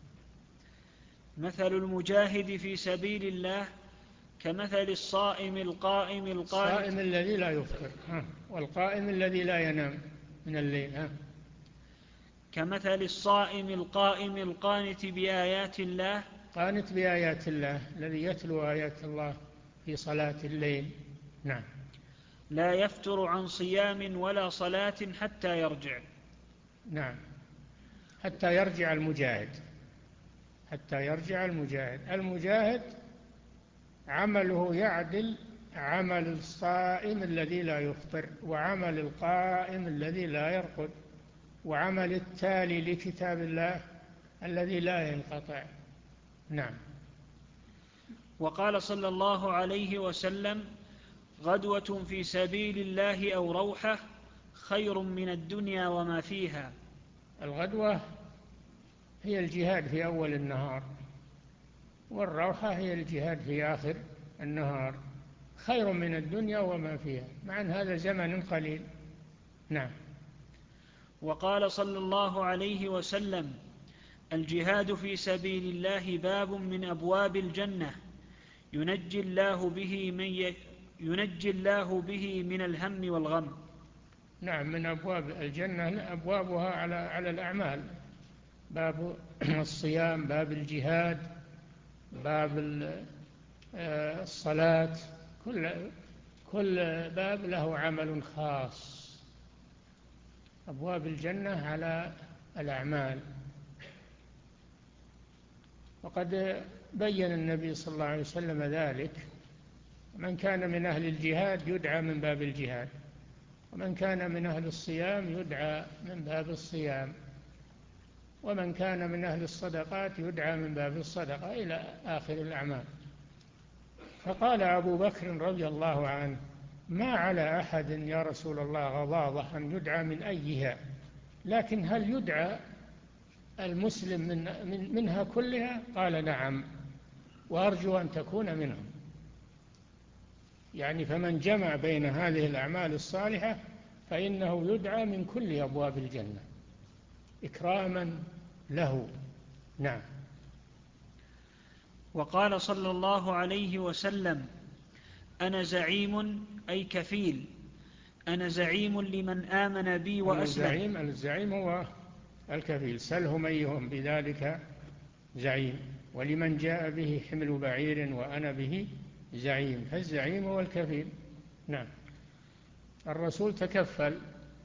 [SPEAKER 1] مثل المجاهد في سبيل الله كمثل الصائم القائم القانت.
[SPEAKER 2] الصائم الذي لا يفطر، والقائم الذي لا ينام من الليل.
[SPEAKER 1] كمثل الصائم القائم القانت بآيات الله.
[SPEAKER 2] قانت بآيات الله، الذي يتلو آيات الله في صلاة الليل. نعم.
[SPEAKER 1] لا يفتر عن صيام ولا صلاة حتى يرجع.
[SPEAKER 2] نعم، حتى يرجع المجاهد، حتى يرجع المجاهد. المجاهد عمله يعدل عمل الصائم الذي لا يفطر، وعمل القائم الذي لا يرقد، وعمل التالي لكتاب الله الذي لا ينقطع. نعم.
[SPEAKER 1] وقال صلى الله عليه وسلم: غدوة في سبيل الله أو روحة خير من الدنيا وما فيها.
[SPEAKER 2] الغدوة هي الجهاد في أول النهار، والروحة هي الجهاد في آخر النهار، خير من الدنيا وما فيها، مع أن هذا زمن قليل. نعم.
[SPEAKER 1] وقال صلى الله عليه وسلم: الجهاد في سبيل الله باب من أبواب الجنة ينجي الله به من ي... ينجي الله به من الهم والغم.
[SPEAKER 2] نعم، من أبواب الجنة أبوابها على على الأعمال، باب الصيام، باب الجهاد، باب الصلاة، كل كل باب له عمل خاص. أبواب الجنة على الأعمال. وقد بين النبي صلى الله عليه وسلم ذلك: من كان من أهل الجهاد يدعى من باب الجهاد، ومن كان من أهل الصيام يدعى من باب الصيام، ومن كان من أهل الصدقات يدعى من باب الصدقة، إلى آخر الأعمال. فقال أبو بكر رضي الله عنه: ما على أحد يا رسول الله غضاضة أن يدعى من أيها، لكن هل يدعى المسلم من من منها كلها؟ قال: نعم، وأرجو أن تكون منهم. يعني فمن جمع بين هذه الأعمال الصالحة فإنه يدعى من كل أبواب الجنة إكراما له. نعم.
[SPEAKER 1] وقال صلى الله عليه وسلم: أنا زعيم، أي كفيل، أنا زعيم لمن آمن بي وأسلم.
[SPEAKER 2] الزعيم الزعيم هو الكفيل، سلهم أيهم بذلك زعيم، ولمن جاء به حمل بعير وأنا به زعيم، فالزعيم هو الكفيل. نعم. الرسول تكفل.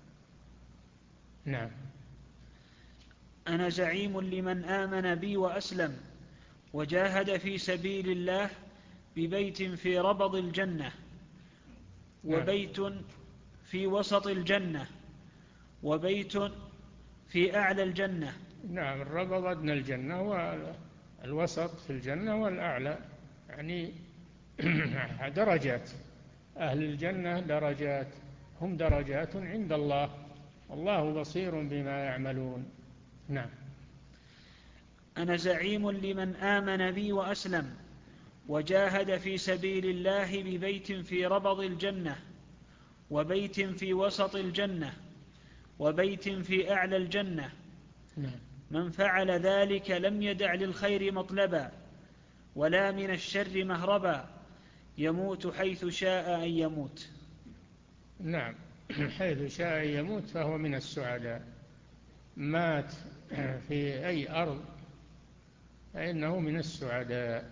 [SPEAKER 2] نعم.
[SPEAKER 1] أنا زعيم لمن آمن بي وأسلم وجاهد في سبيل الله ببيت في ربض الجنة، وبيت في وسط الجنة، وبيت في أعلى الجنة.
[SPEAKER 2] نعم. الربض أدنى الجنة، والوسط في الجنة، والأعلى يعني درجات. أهل الجنة درجات، هم درجات عند الله، والله بصير بما يعملون. نعم.
[SPEAKER 1] أنا زعيم لمن آمن بي وأسلم وجاهد في سبيل الله ببيت في ربض الجنة، وبيت في وسط الجنة، وبيت في أعلى الجنة.
[SPEAKER 2] نعم.
[SPEAKER 1] من فعل ذلك لم يدع للخير مطلبا ولا من الشر مهربا، يموت حيث شاء أن يموت.
[SPEAKER 2] نعم. حيث شاء أن يموت فهو من السعداء. مات في أي أرض فإنه من السعداء،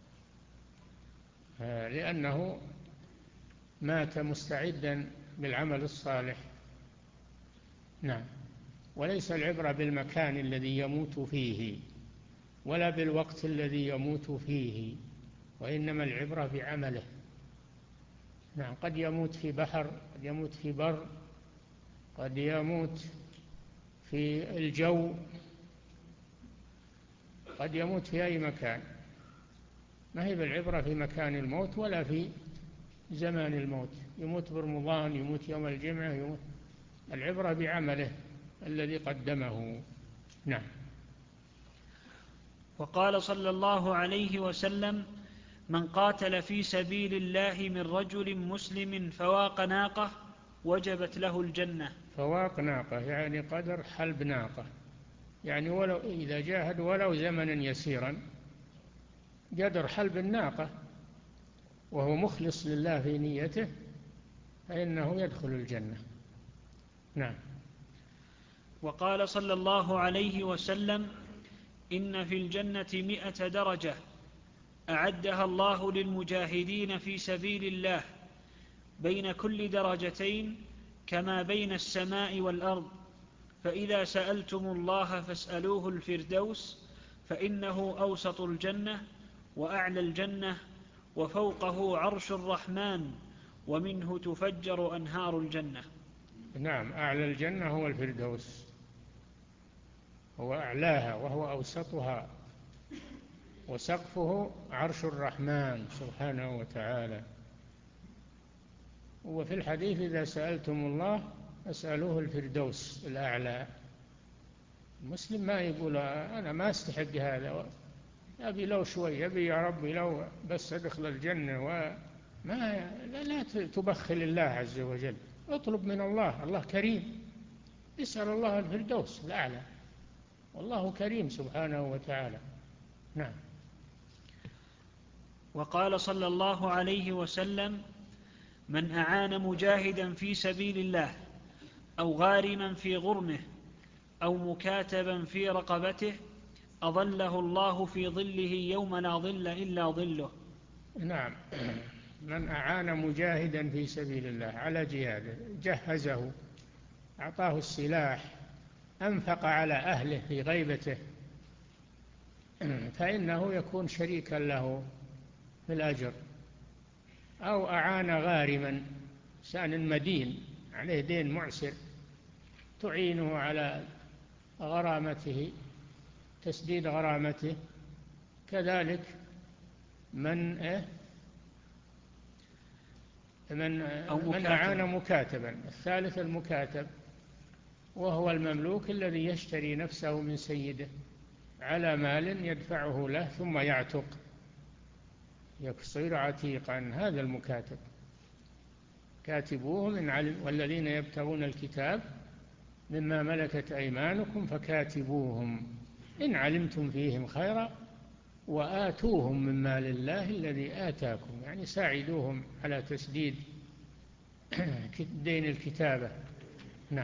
[SPEAKER 2] لأنه مات مستعدا بالعمل الصالح. نعم. وليس العبرة بالمكان الذي يموت فيه ولا بالوقت الذي يموت فيه، وإنما العبرة بعمله. نعم. قد يموت في بحر، قد يموت في بر، قد يموت في الجو، قد يموت في أي مكان. ما هي بالعبرة في مكان الموت ولا في زمان الموت. يموت برمضان، يموت يوم الجمعة، يموت. العبرة بعمله الذي قدمه. نعم.
[SPEAKER 1] وقال صلى الله عليه وسلم: من قاتل في سبيل الله من رجل مسلم فواق ناقة وجبت له الجنة.
[SPEAKER 2] فواق ناقة يعني قدر حلب ناقة، يعني ولو إذا جاهد ولو زمنا يسيرا قدر حلب الناقة وهو مخلص لله في نيته فإنه يدخل الجنة. نعم.
[SPEAKER 1] وقال صلى الله عليه وسلم: إن في الجنة مئة درجة أعدها الله للمجاهدين في سبيل الله، بين كل درجتين كما بين السماء والأرض، فإذا سألتم الله فاسألوه الفردوس، فإنه أوسط الجنة وأعلى الجنة وفوقه عرش الرحمن، ومنه تفجر أنهار الجنة.
[SPEAKER 2] نعم. أعلى الجنة هو الفردوس، هو أعلاها وهو أوسطها، وسقفه عرش الرحمن سبحانه وتعالى. وفي الحديث إذا سألتم الله اسألوه الفردوس الأعلى. المسلم ما يقول أنا ما أستحق هذا، أبي لو شوي، أبي يا ربي لو بس أدخل الجنة، وما لا, لا تبخل الله عز وجل. اطلب من الله، الله كريم، اسأل الله الفردوس الأعلى، والله كريم سبحانه وتعالى. نعم.
[SPEAKER 1] وقال صلى الله عليه وسلم: من أعان مجاهدا في سبيل الله أو غارما في غرمه أو مكاتبا في رقبته أظله الله في ظله يوم لا ظل إلا ظله.
[SPEAKER 2] نعم. من أعان مجاهدا في سبيل الله على جهاده، جهزه، أعطاه السلاح، أنفق على أهله في غيبته، فإنه يكون شريكا له في الأجر. أو أعان غارما، إنسان مدين عليه دين معسر، تعينه على غرامته، تسديد غرامته. كذلك من إيه؟ من, من أعان مكاتبا. الثالث المكاتب، وهو المملوك الذي يشتري نفسه من سيده على مال يدفعه له ثم يعتق يصير عتيقا. هذا المكاتب. كاتبوهم إن علم، والذين يبتغون الكتاب مما ملكت أيمانكم فكاتبوهم إن علمتم فيهم خيرا وآتوهم من مال الله الذي آتاكم، يعني ساعدوهم على تسديد دين الكتابة. نعم.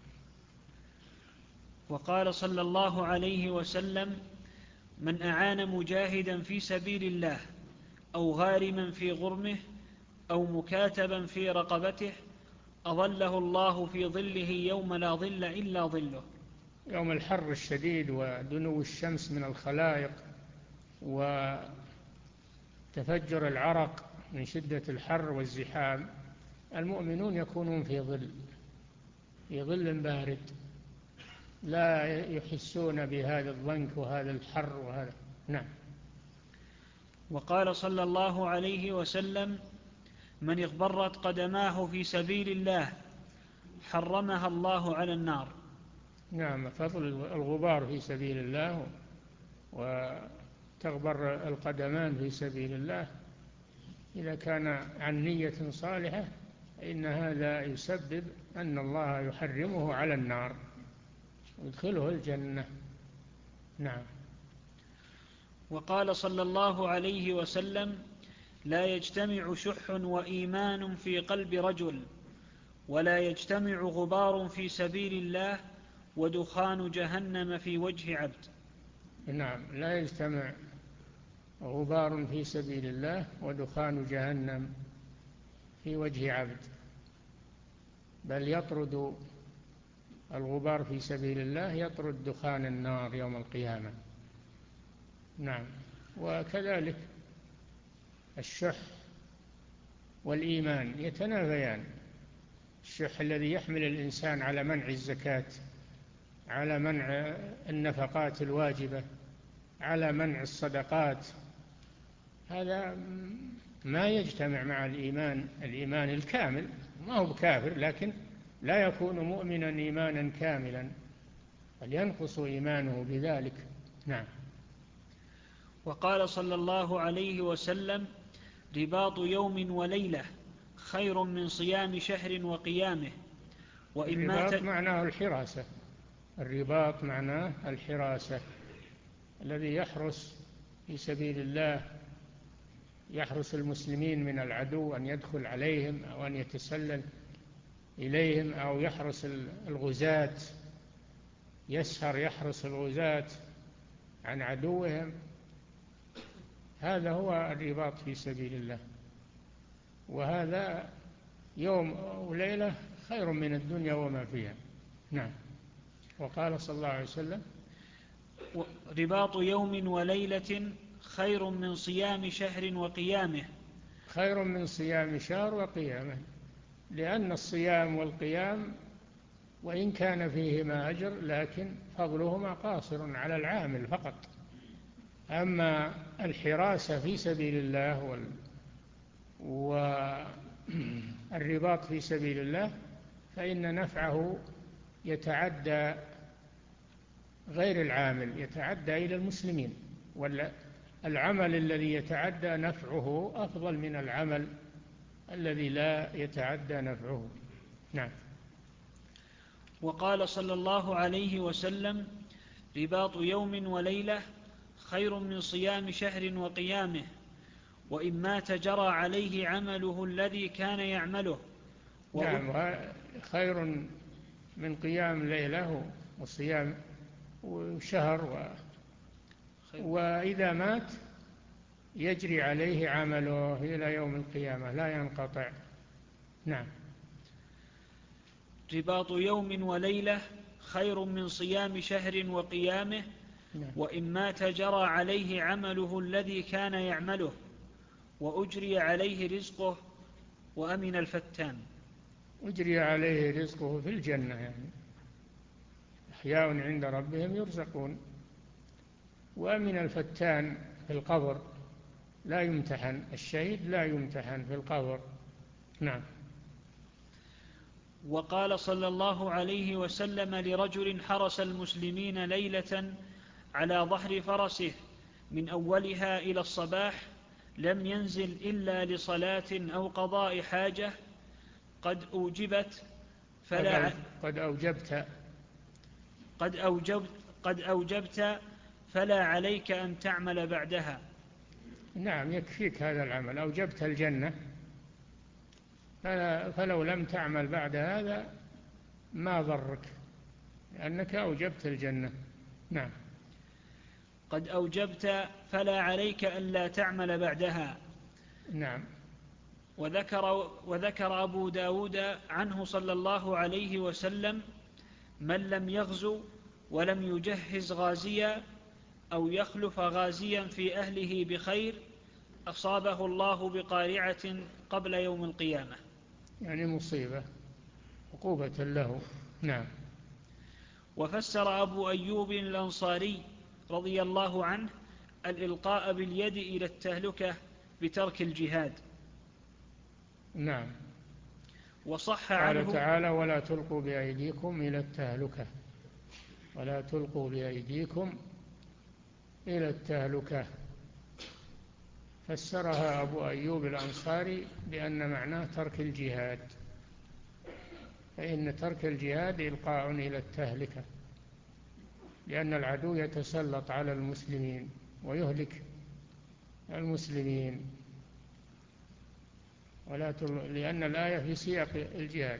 [SPEAKER 1] وقال صلى الله عليه وسلم: من أعان مجاهدا في سبيل الله أو غارما في غرمه أو مكاتبا في رقبته أظله الله في ظله يوم لا ظل إلا ظله.
[SPEAKER 2] يوم الحر الشديد ودنو الشمس من الخلائق وتفجر العرق من شدة الحر والزحام، المؤمنون يكونون في ظل في ظل بارد، لا يحسون بهذا الضنك وهذا الحر وهذا. نعم.
[SPEAKER 1] وقال صلى الله عليه وسلم: من اغبرت قدماه في سبيل الله حرمها الله على النار.
[SPEAKER 2] نعم. فضل الغبار في سبيل الله وتغبر القدمان في سبيل الله إذا كان عن نية صالحة، إن هذا يسبب أن الله يحرمه على النار ويدخله الجنة. نعم.
[SPEAKER 1] وقال صلى الله عليه وسلم: لا يجتمع شح وإيمان في قلب رجل، ولا يجتمع غبار في سبيل الله ودخان جهنم في وجه عبد.
[SPEAKER 2] نعم. لا يجتمع غبار في سبيل الله ودخان جهنم في وجه عبد، بل يطرد الغبار في سبيل الله يطرد دخان النار يوم القيامة. نعم. وكذلك الشح والإيمان يتنافيان. الشح الذي يحمل الإنسان على منع الزكاة، على منع النفقات الواجبة، على منع الصدقات، هذا ما يجتمع مع الإيمان الإيمان الكامل. ما هو بكافر، لكن لا يكون مؤمنا إيمانا كاملا، بل ينقص إيمانه بذلك. نعم.
[SPEAKER 1] وقال صلى الله عليه وسلم: رباط يوم وليلة خير من صيام شهر وقيامه.
[SPEAKER 2] الرباط معناه الحراسة. الرباط معناه الحراسة، الذي يحرس في سبيل الله، يحرس المسلمين من العدو أن يدخل عليهم أو أن يتسلل إليهم، أو يحرس الغزاة، يسهر يحرس الغزاة عن عدوهم. هذا هو الرباط في سبيل الله، وهذا يوم وليلة خير من الدنيا وما فيها. نعم. وقال صلى الله عليه وسلم:
[SPEAKER 1] رباط يوم وليلة خير من صيام شهر وقيامه.
[SPEAKER 2] خير من صيام شهر وقيامه، لأن الصيام والقيام وإن كان فيهما أجر، لكن فضلهما قاصر على العامل فقط. أما الحراسة في سبيل الله والرباط في سبيل الله فإن نفعه يتعدى غير العامل، يتعدى إلى المسلمين، والعمل الذي يتعدى نفعه أفضل من العمل الذي لا يتعدى نفعه. نعم.
[SPEAKER 1] وقال صلى الله عليه وسلم: رباط يوم وليلة خير من صيام شهر وقيامه، وإن مات جرى عليه عمله الذي كان يعمله.
[SPEAKER 2] نعم، خير من قيام ليلة وصيام شهر و... وإذا مات يجري عليه عمله إلى يوم القيامة لا ينقطع. نعم.
[SPEAKER 1] رباط يوم وليلة خير من صيام شهر وقيامه.
[SPEAKER 2] نعم.
[SPEAKER 1] وإن مات جرى عليه عمله الذي كان يعمله، وأجري عليه رزقه وأمن الفتان.
[SPEAKER 2] أجري عليه رزقه في الجنة، يعني أحياء عند ربهم يرزقون. وأمن الفتان في القبر، لا يمتحن الشهيد، لا يمتحن في القبر. نعم.
[SPEAKER 1] وقال صلى الله عليه وسلم لرجل حرس المسلمين ليلة على ظهر فرسه من أولها إلى الصباح لم ينزل إلا لصلاة أو قضاء حاجة: قد أوجبت فلا
[SPEAKER 2] قد أوجبت
[SPEAKER 1] قد أوجبت قد أوجبت فلا عليك أن تعمل بعدها.
[SPEAKER 2] نعم، يكفيك هذا العمل، أوجبت الجنة، فلو لم تعمل بعد هذا ما ضرك، لأنك أوجبت الجنة. نعم.
[SPEAKER 1] قد أوجبت فلا عليك ألا تعمل بعدها.
[SPEAKER 2] نعم.
[SPEAKER 1] وذكر, وذكر أبو داود عنه صلى الله عليه وسلم: من لم يغزو ولم يجهز غازيا أو يخلف غازيا في أهله بخير أصابه الله بقارعة قبل يوم القيامة.
[SPEAKER 2] يعني مصيبة، عقوبة له. نعم.
[SPEAKER 1] وفسر أبو أيوب الأنصاري رضي الله عنه الإلقاء باليد إلى التهلكة بترك الجهاد.
[SPEAKER 2] نعم.
[SPEAKER 1] وصح
[SPEAKER 2] قال
[SPEAKER 1] عنه
[SPEAKER 2] تعالى: ولا تلقوا بأيديكم إلى التهلكة، ولا تلقوا بأيديكم إلى التهلكة. فسرها أبو أيوب الأنصاري بأن معناه ترك الجهاد، فإن ترك الجهاد إلقاء إلى التهلكة، لأن العدو يتسلط على المسلمين ويهلك المسلمين. ولا تل... لأن الآية في سياق الجهاد: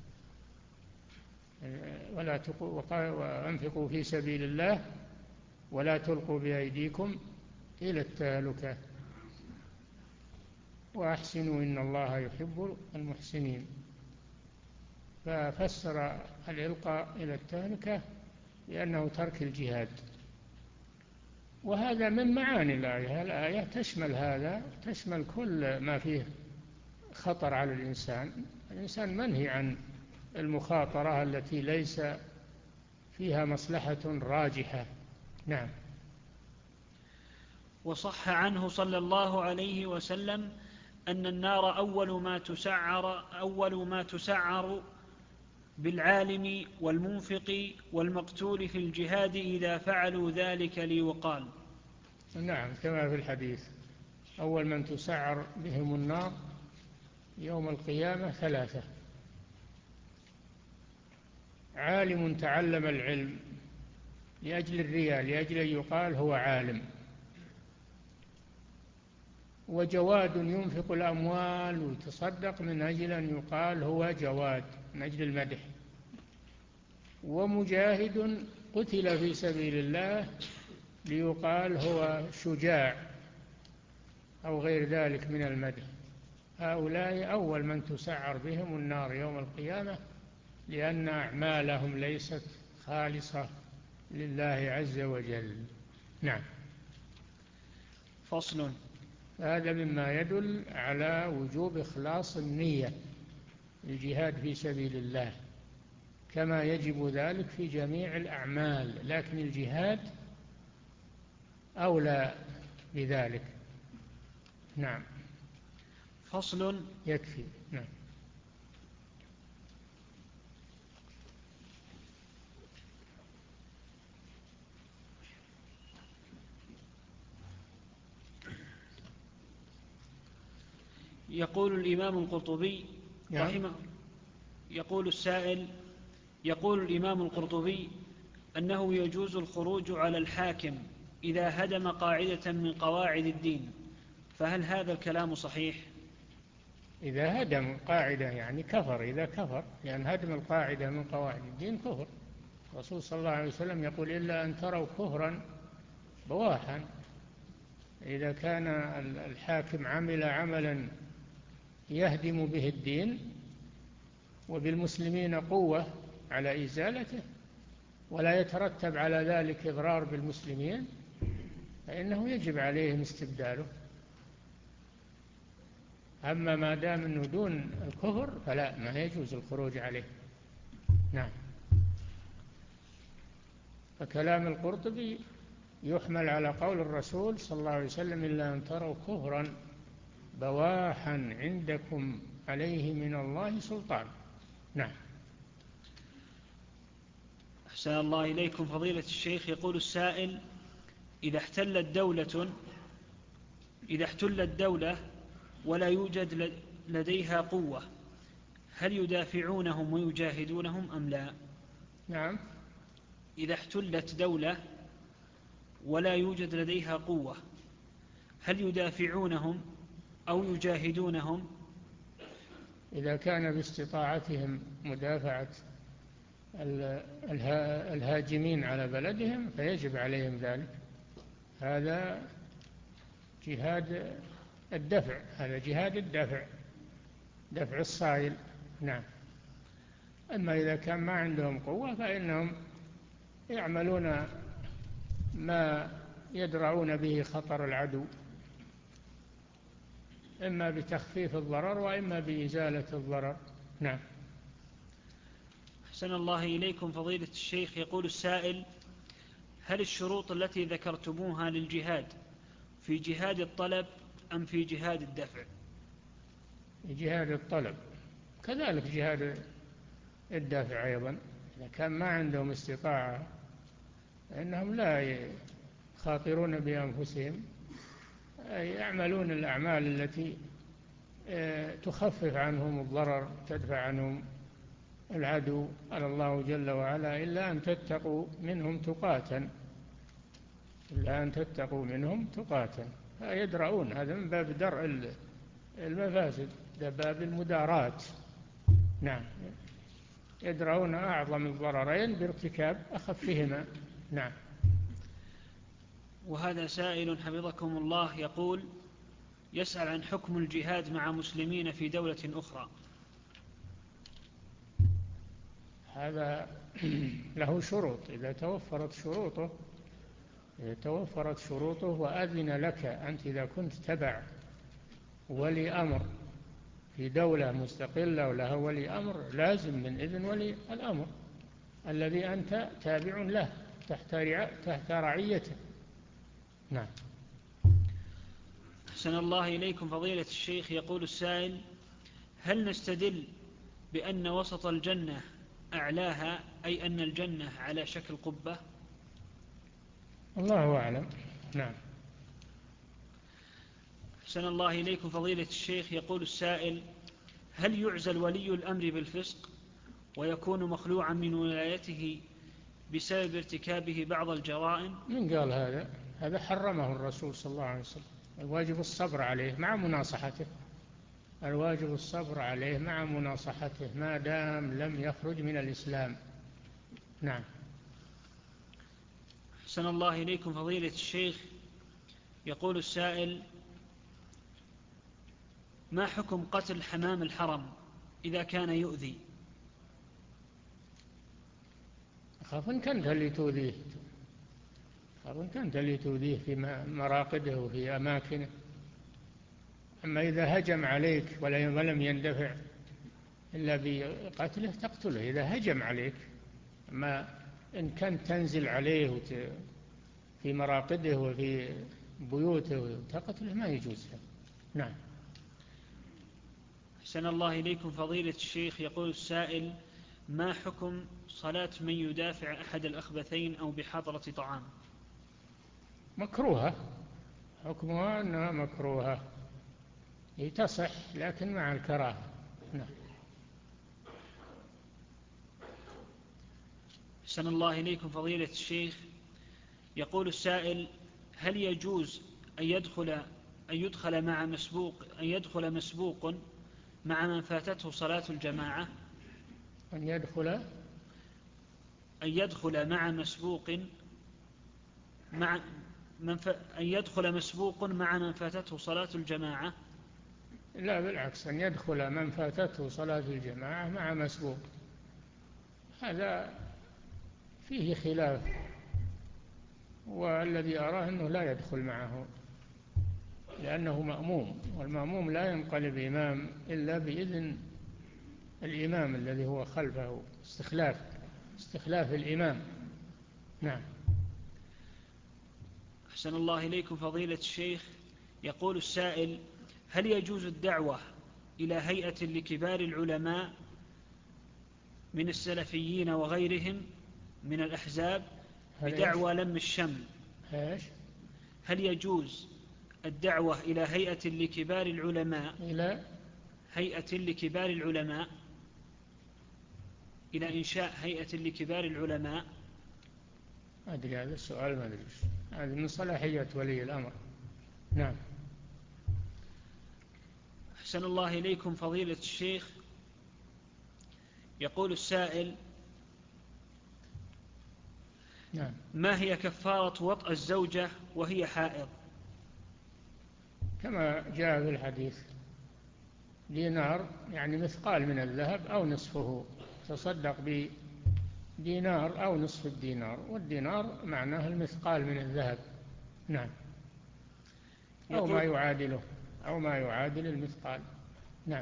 [SPEAKER 2] ولا تقوا... وأنفقوا في سبيل الله ولا تلقوا بأيديكم إلى التهلكة وأحسنوا إن الله يحب المحسنين. ففسر الإلقاء إلى التهلكة لأنه ترك الجهاد، وهذا من معاني الآية. الآية تشمل هذا، تشمل كل ما فيه خطر على الإنسان. الإنسان منهي عن المخاطرة التي ليس فيها مصلحة راجحة. نعم.
[SPEAKER 1] وصح عنه صلى الله عليه وسلم أن النار أول ما تسعر أول ما تسعر بالعالم والمنفق والمقتول في الجهاد إذا فعلوا ذلك ليقال.
[SPEAKER 2] نعم، كما في الحديث: أول من تسعر بهم النار يوم القيامة ثلاثة: عالم تعلم العلم لأجل الرياء، لأجل أن يقال هو عالم، وجواد ينفق الأموال ويتصدق من أجل أن يقال هو جواد من أجل المدح، ومجاهد قتل في سبيل الله ليقال هو شجاع أو غير ذلك من المدح. هؤلاء أول من تسعر بهم النار يوم القيامة، لأن أعمالهم ليست خالصة لله عز وجل. نعم.
[SPEAKER 1] فصل.
[SPEAKER 2] هذا مما يدل على وجوب إخلاص النية الجهاد في سبيل الله، كما يجب ذلك في جميع الأعمال، لكن الجهاد أولى بذلك. نعم.
[SPEAKER 1] فصل.
[SPEAKER 2] يكفي. نعم.
[SPEAKER 1] يقول الإمام القرطبي رحمه يقول السائل: يقول الإمام القرطبي أنه يجوز الخروج على الحاكم إذا هدم قاعدة من قواعد الدين، فهل هذا الكلام صحيح؟
[SPEAKER 2] إذا هدم قاعدة يعني كفر، إذا كفر، لأن يعني هدم القاعدة من قواعد الدين كفر. الرسول صلى الله عليه وسلم يقول: إلا أن تروا كفرا بواحا. إذا كان الحاكم عمل عملا يهدم به الدين وبالمسلمين قوة على إزالته ولا يترتب على ذلك إضرار بالمسلمين، فإنه يجب عليهم استبداله. أما ما دام أنه دون الكفر فلا، ما يجوز الخروج عليه. نعم. فكلام القرطبي يحمل على قول الرسول صلى الله عليه وسلم: إلا أن تروا كفرا بواحا عندكم عليه من الله سلطان. نعم.
[SPEAKER 1] أحسن الله إليكم فضيلة الشيخ. يقول السائل: إذا احتلت دولة إذا احتلت دولة ولا يوجد لديها قوة، هل يدافعونهم ويجاهدونهم أم لا؟
[SPEAKER 2] نعم.
[SPEAKER 1] إذا احتلت دولة ولا يوجد لديها قوة، هل يدافعونهم أو يجاهدونهم؟
[SPEAKER 2] إذا كان باستطاعتهم مدافعة الهاجمين على بلدهم فيجب عليهم ذلك. هذا جهاد الدفع، هذا جهاد الدفع، دفع الصائل. نعم. أما إذا كان ما عندهم قوة فإنهم يعملون ما يدرعون به خطر العدو، إما بتخفيف الضرر وإما بإزالة الضرر. نعم.
[SPEAKER 1] أحسن الله إليكم فضيلة الشيخ. يقول السائل: هل الشروط التي ذكرتموها للجهاد في جهاد الطلب أم في جهاد الدفع؟
[SPEAKER 2] جهاد الطلب، كذلك جهاد الدافع أيضا. إذا كان ما عندهم استطاعة فإنهم لا يخاطرون بأنفسهم، يعملون الأعمال التي تخفف عنهم الضرر، تدفع عنهم العدو. قال الله جل وعلا: إلا أن تتقوا منهم تقاتا، إلا أن تتقوا منهم تقاتا. يدرؤون، هذا من باب درء المفاسد، ده باب المداراة. نعم. يدرؤون أعظم الضررين بارتكاب أخفهما. نعم.
[SPEAKER 1] وهذا سائل حفظكم الله يقول: يسأل عن حكم الجهاد مع مسلمين في دولة أخرى.
[SPEAKER 2] هذا له شروط. إذا توفرت شروطه إذا توفرت شروطه وأذن لك أنت، إذا كنت تبع ولي أمر في دولة مستقلة ولها ولي أمر، لازم من إذن ولي الأمر الذي أنت تابع له تحت رعيته. نعم.
[SPEAKER 1] أحسن الله إليكم فضيلة الشيخ. يقول السائل: هل نستدل بأن وسط الجنة أعلاها، أي أن الجنة على شكل قبة؟
[SPEAKER 2] الله أعلم. نعم.
[SPEAKER 1] أحسن الله إليكم فضيلة الشيخ. يقول السائل: هل يعزل ولي الأمر بالفسق ويكون مخلوعا من ولايته بسبب ارتكابه بعض الجرائم؟
[SPEAKER 2] من قال هذا؟ هذا حرمه الرسول صلى الله عليه وسلم. الواجب الصبر عليه مع مناصحته، الواجب الصبر عليه مع مناصحته ما دام لم يخرج من الإسلام. نعم.
[SPEAKER 1] أحسن الله إليكم فضيلة الشيخ. يقول السائل: ما حكم قتل حمام الحرم إذا كان يؤذي؟
[SPEAKER 2] أخاف إن كنت اللي تؤذيه أخاف إن كنت اللي تؤذيه في مراقده وفي أماكنه. أما إذا هجم عليك ولم يندفع إلا بقتله تقتله إذا هجم عليك. أما إن كنت تنزل عليه في في مراقده وفي بيوته تقتله ما يجوز. نعم.
[SPEAKER 1] أحسن الله إليكم فضيلة الشيخ. يقول السائل: ما حكم صلاة من يدافع أحد الأخبثين أو بحضرة طعام؟
[SPEAKER 2] مكروهة، حكمها أنها مكروهة، هي تصح لكن مع الكراهة. نعم.
[SPEAKER 1] أحسن الله إليكم فضيلة الشيخ. يقول السائل: هل يجوز أن يدخل أن يدخل مع مسبوق أن يدخل مسبوق مع من فاتته صلاة الجماعة؟
[SPEAKER 2] أن يدخل
[SPEAKER 1] أن يدخل مع مسبوق مع من ف... أن يدخل مسبوق مع من فاتته صلاة الجماعة؟
[SPEAKER 2] لا، بالعكس، أن يدخل من فاتته صلاة الجماعة مع مسبوق، هذا فيه خلاف، والذي أراه أنه لا يدخل معه لأنه مأموم، والمأموم لا ينقلب إمام إلا بإذن الإمام الذي هو خلفه، استخلاف استخلاف الإمام. نعم.
[SPEAKER 1] أحسن الله إليكم فضيلة الشيخ. يقول السائل: هل يجوز الدعوة إلى هيئة لكبار العلماء من السلفيين وغيرهم من الأحزاب بدعوى لم الشمل؟ هل يجوز الدعوة إلى هيئة لكبار العلماء
[SPEAKER 2] إلى
[SPEAKER 1] هيئة لكبار العلماء إلى إنشاء هيئة لكبار العلماء؟
[SPEAKER 2] ما أدري، هذا السؤال ما أدري، هذا من صلاحية ولي الأمر. نعم.
[SPEAKER 1] أحسن الله إليكم فضيلة الشيخ. يقول السائل:
[SPEAKER 2] نعم.
[SPEAKER 1] ما هي كفارة وطأ الزوجة وهي حائض؟
[SPEAKER 2] كما جاء في الحديث: دينار، يعني مثقال من الذهب أو نصفه، تصدق بدينار أو نصف الدينار، والدينار معناه المثقال من الذهب. نعم. أو ما يعادله أو ما يعادل المثقال. نعم.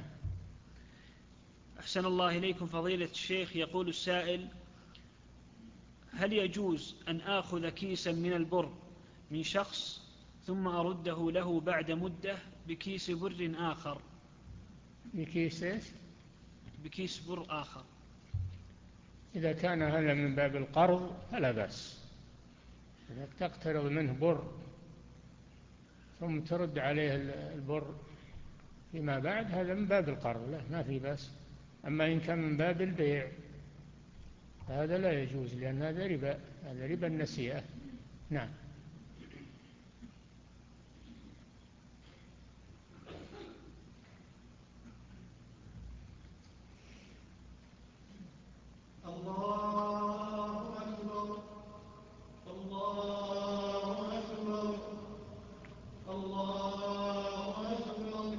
[SPEAKER 1] أحسن الله إليكم فضيلة الشيخ. يقول السائل: هل يجوز أن آخذ كيسا من البر من شخص ثم أرده له بعد مدة بكيس بر آخر؟
[SPEAKER 2] بكيس إيش؟
[SPEAKER 1] بكيس بر آخر.
[SPEAKER 2] إذا كان هذا من باب القرض فلا بأس، إذا تقترض منه بر ثم ترد عليه البر فيما بعد، هذا من باب القرض، لا، ما في بأس. أما إن كان من باب البيع هذا لا يجوز، لأن هذا ربا، هذا ربا النسيئة. نعم.
[SPEAKER 3] الله أكبر الله أكبر الله أكبر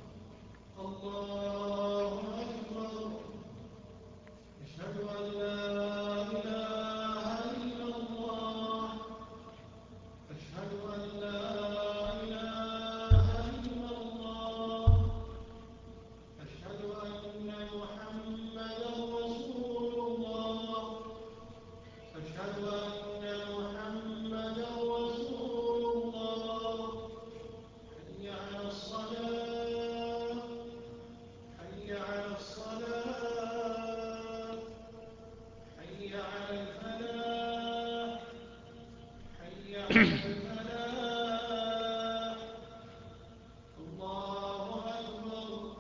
[SPEAKER 3] الله أكبر. أشهد أن لا إله إلا الله أشهد أن لا إله إلا الله أشهد أن محمدا رسول الله أشهد أن محمدا رسول الله. حي على الصلاة حي على الصلاة حي على الفلاح حي على الفلاح. الله أكبر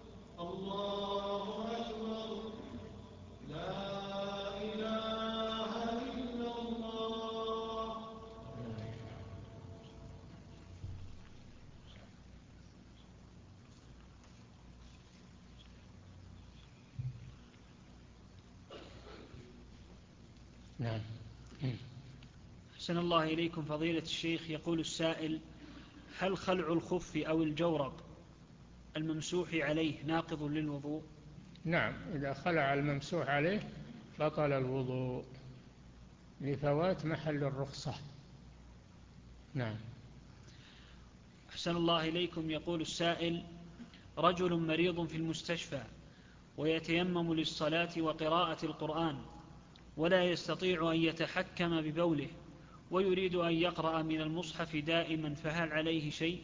[SPEAKER 3] الله أكبر. لا إله إلا الله.
[SPEAKER 2] نعم.
[SPEAKER 1] أحسن الله إليكم فضيلة الشيخ. يقول السائل: هل خلع الخف أو الجورب الممسوح عليه ناقض للوضوء؟
[SPEAKER 2] نعم، إذا خلع الممسوح عليه بطل الوضوء لفوات محل الرخصة. نعم.
[SPEAKER 1] أحسن الله إليكم. يقول السائل: رجل مريض في المستشفى ويتيمم للصلاة وقراءة القرآن ولا يستطيع أن يتحكم ببوله ويريد أن يقرأ من المصحف دائما فهل عليه شيء؟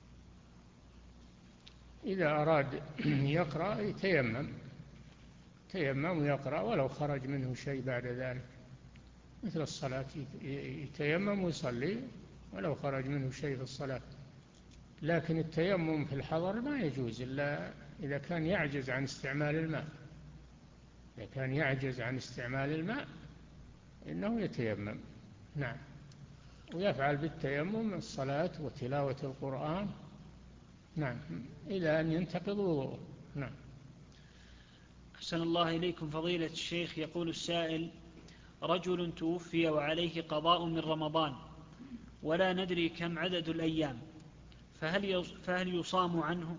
[SPEAKER 2] إذا أراد يقرأ يتيمم تيمم ويقرأ ولو خرج منه شيء بعد ذلك، مثل الصلاة يتيمم ويصلي ولو خرج منه شيء في الصلاة. لكن التيمم في الحضر ما يجوز إلا إذا كان يعجز عن استعمال الماء. إذا كان يعجز عن استعمال الماء إنه يتيمم، نعم، ويفعل بالتيمم الصلاة وتلاوة القرآن، نعم، إلى أن ينتقض وضوءه. نعم.
[SPEAKER 1] أحسن الله إليكم فضيلة الشيخ. يقول السائل: رجل توفي وعليه قضاء من رمضان ولا ندري كم عدد الأيام، فهل فهل يصام عنه؟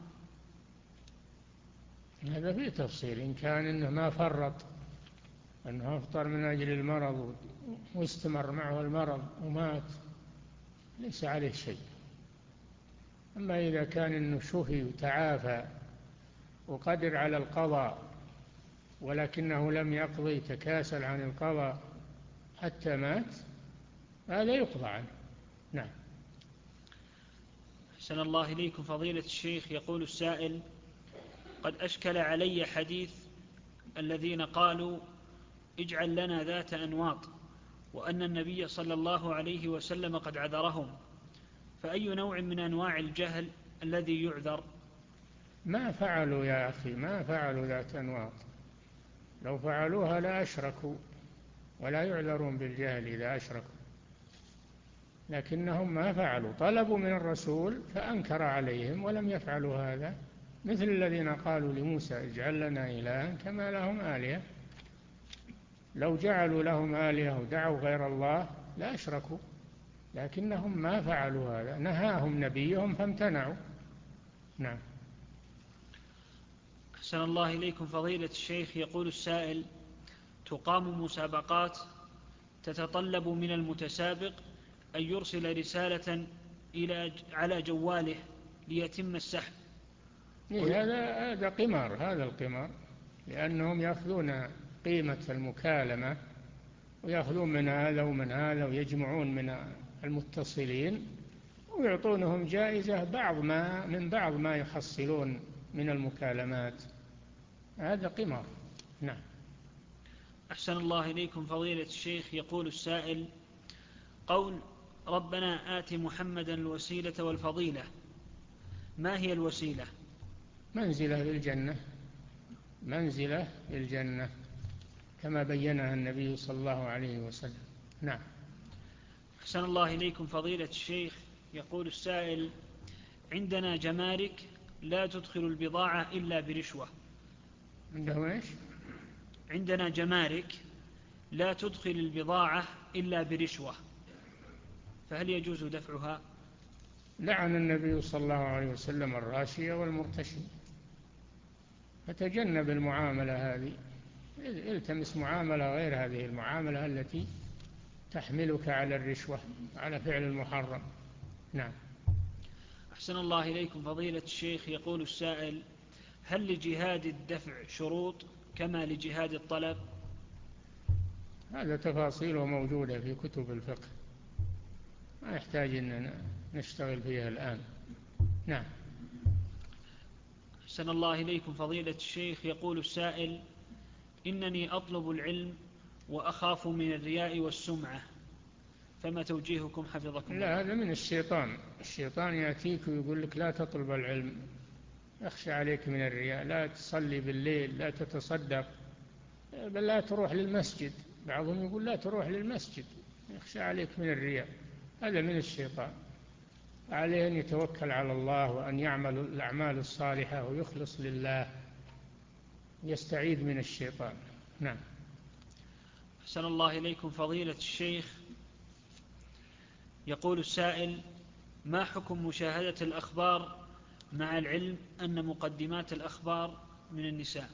[SPEAKER 2] هذا فيه تفصيل. إن كان إنه ما فرط، أنه أفطر من أجل المرض واستمر معه المرض ومات، ليس عليه شيء. أما إذا كان إنه شفي وتعافى وقدر على القضاء ولكنه لم يقضي، تكاسل عن القضاء حتى مات، هذا يقضى عنه. نعم.
[SPEAKER 1] أحسن الله إليكم فضيلة الشيخ. يقول السائل: قد أشكل علي حديث الذين قالوا اجعل لنا ذات أنواط، وأن النبي صلى الله عليه وسلم قد عذرهم، فأي نوع من أنواع الجهل الذي يعذر؟
[SPEAKER 2] ما فعلوا يا أخي، ما فعلوا ذات أنواط. لو فعلوها لا أشركوا، ولا يعذرون بالجهل إذا أشركوا، لكنهم ما فعلوا. طلبوا من الرسول فأنكر عليهم ولم يفعلوا هذا، مثل الذين قالوا لموسى اجعل لنا إلها كما لهم آلهة. لو جعلوا لهم آلهة ودعوا غير الله لا أشركوا، لكنهم ما فعلوا هذا، نهاهم نبيهم فامتنعوا. نعم.
[SPEAKER 1] أحسن الله إليكم فضيلة الشيخ. يقول السائل: تقام مسابقات تتطلب من المتسابق أن يرسل رسالة إلى على جواله ليتم السحب.
[SPEAKER 2] هذا هذا قمار، هذا القمار، لأنهم يأخذون قيمة المكالمة ويأخذون من هذا ومن هذا ويجمعون من المتصلين ويعطونهم جائزة بعض ما من بعض ما يحصلون من المكالمات. هذا قمار. نعم.
[SPEAKER 1] أحسن الله إليكم فضيلة الشيخ. يقول السائل: قول ربنا آت محمدا الوسيلة والفضيلة، ما هي الوسيلة؟
[SPEAKER 2] منزلة في الجنة، منزلة في الجنة كما بينها النبي صلى الله عليه وسلم. نعم.
[SPEAKER 1] أحسن الله إليكم فضيلة الشيخ. يقول السائل: عندنا جمارك لا تدخل البضاعة إلا برشوة.
[SPEAKER 2] عندهم إيش؟
[SPEAKER 1] عندنا جمارك لا تدخل البضاعة إلا برشوة، فهل يجوز دفعها؟
[SPEAKER 2] لعن النبي صلى الله عليه وسلم الراشية والمرتشي، فتجنب المعاملة هذه، التمس معاملة غير هذه المعاملة التي تحملك على الرشوة، على فعل المحرم. نعم.
[SPEAKER 1] أحسن الله إليكم فضيلة الشيخ. يقول السائل: هل لجهاد الدفع شروط كما لجهاد الطلب؟
[SPEAKER 2] هذا تفاصيله موجودة في كتب الفقه، ما يحتاج أن نشتغل فيها الآن. نعم.
[SPEAKER 1] أحسن الله إليكم فضيلة الشيخ. يقول السائل: إنني أطلب العلم وأخاف من الرياء والسمعة، فما توجيهكم حفظكم الله؟
[SPEAKER 2] لا، هذا من الشيطان. الشيطان يأتيك ويقول لك لا تطلب العلم، يخشى عليك من الرياء، لا تصلي بالليل، لا تتصدق، بل لا تروح للمسجد. بعضهم يقول لا تروح للمسجد، يخشى عليك من الرياء. هذا من الشيطان. عليه أن يتوكل على الله وأن يعمل الأعمال الصالحة ويخلص لله، يستعيذ من الشيطان. نعم.
[SPEAKER 1] أحسن الله إليكم فضيلة الشيخ. يقول السائل: ما حكم مشاهدة الأخبار مع العلم أن مقدمات الأخبار من النساء؟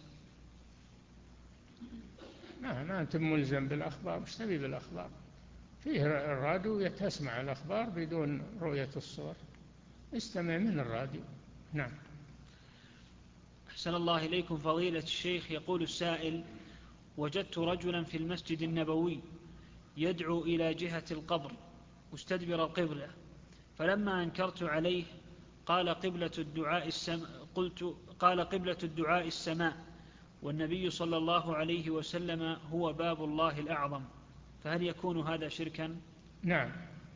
[SPEAKER 2] ما, ما أنت ملزم بالأخبار، مش تبي بالأخبار؟ فيه الراديو تسمع الأخبار بدون رؤية الصور، استمع من الراديو. نعم.
[SPEAKER 1] أحسن الله إليكم فضيلة الشيخ. يقول السائل: وجدت رجلا في المسجد النبوي يدعو إلى جهة القبر مستدبر القبلة، فلما أنكرت عليه قال قبلة الدعاء السماء قلت قال قبلة الدعاء السماء، والنبي صلى الله عليه وسلم هو باب الله الأعظم، فهل يكون هذا شركا؟
[SPEAKER 2] نعم،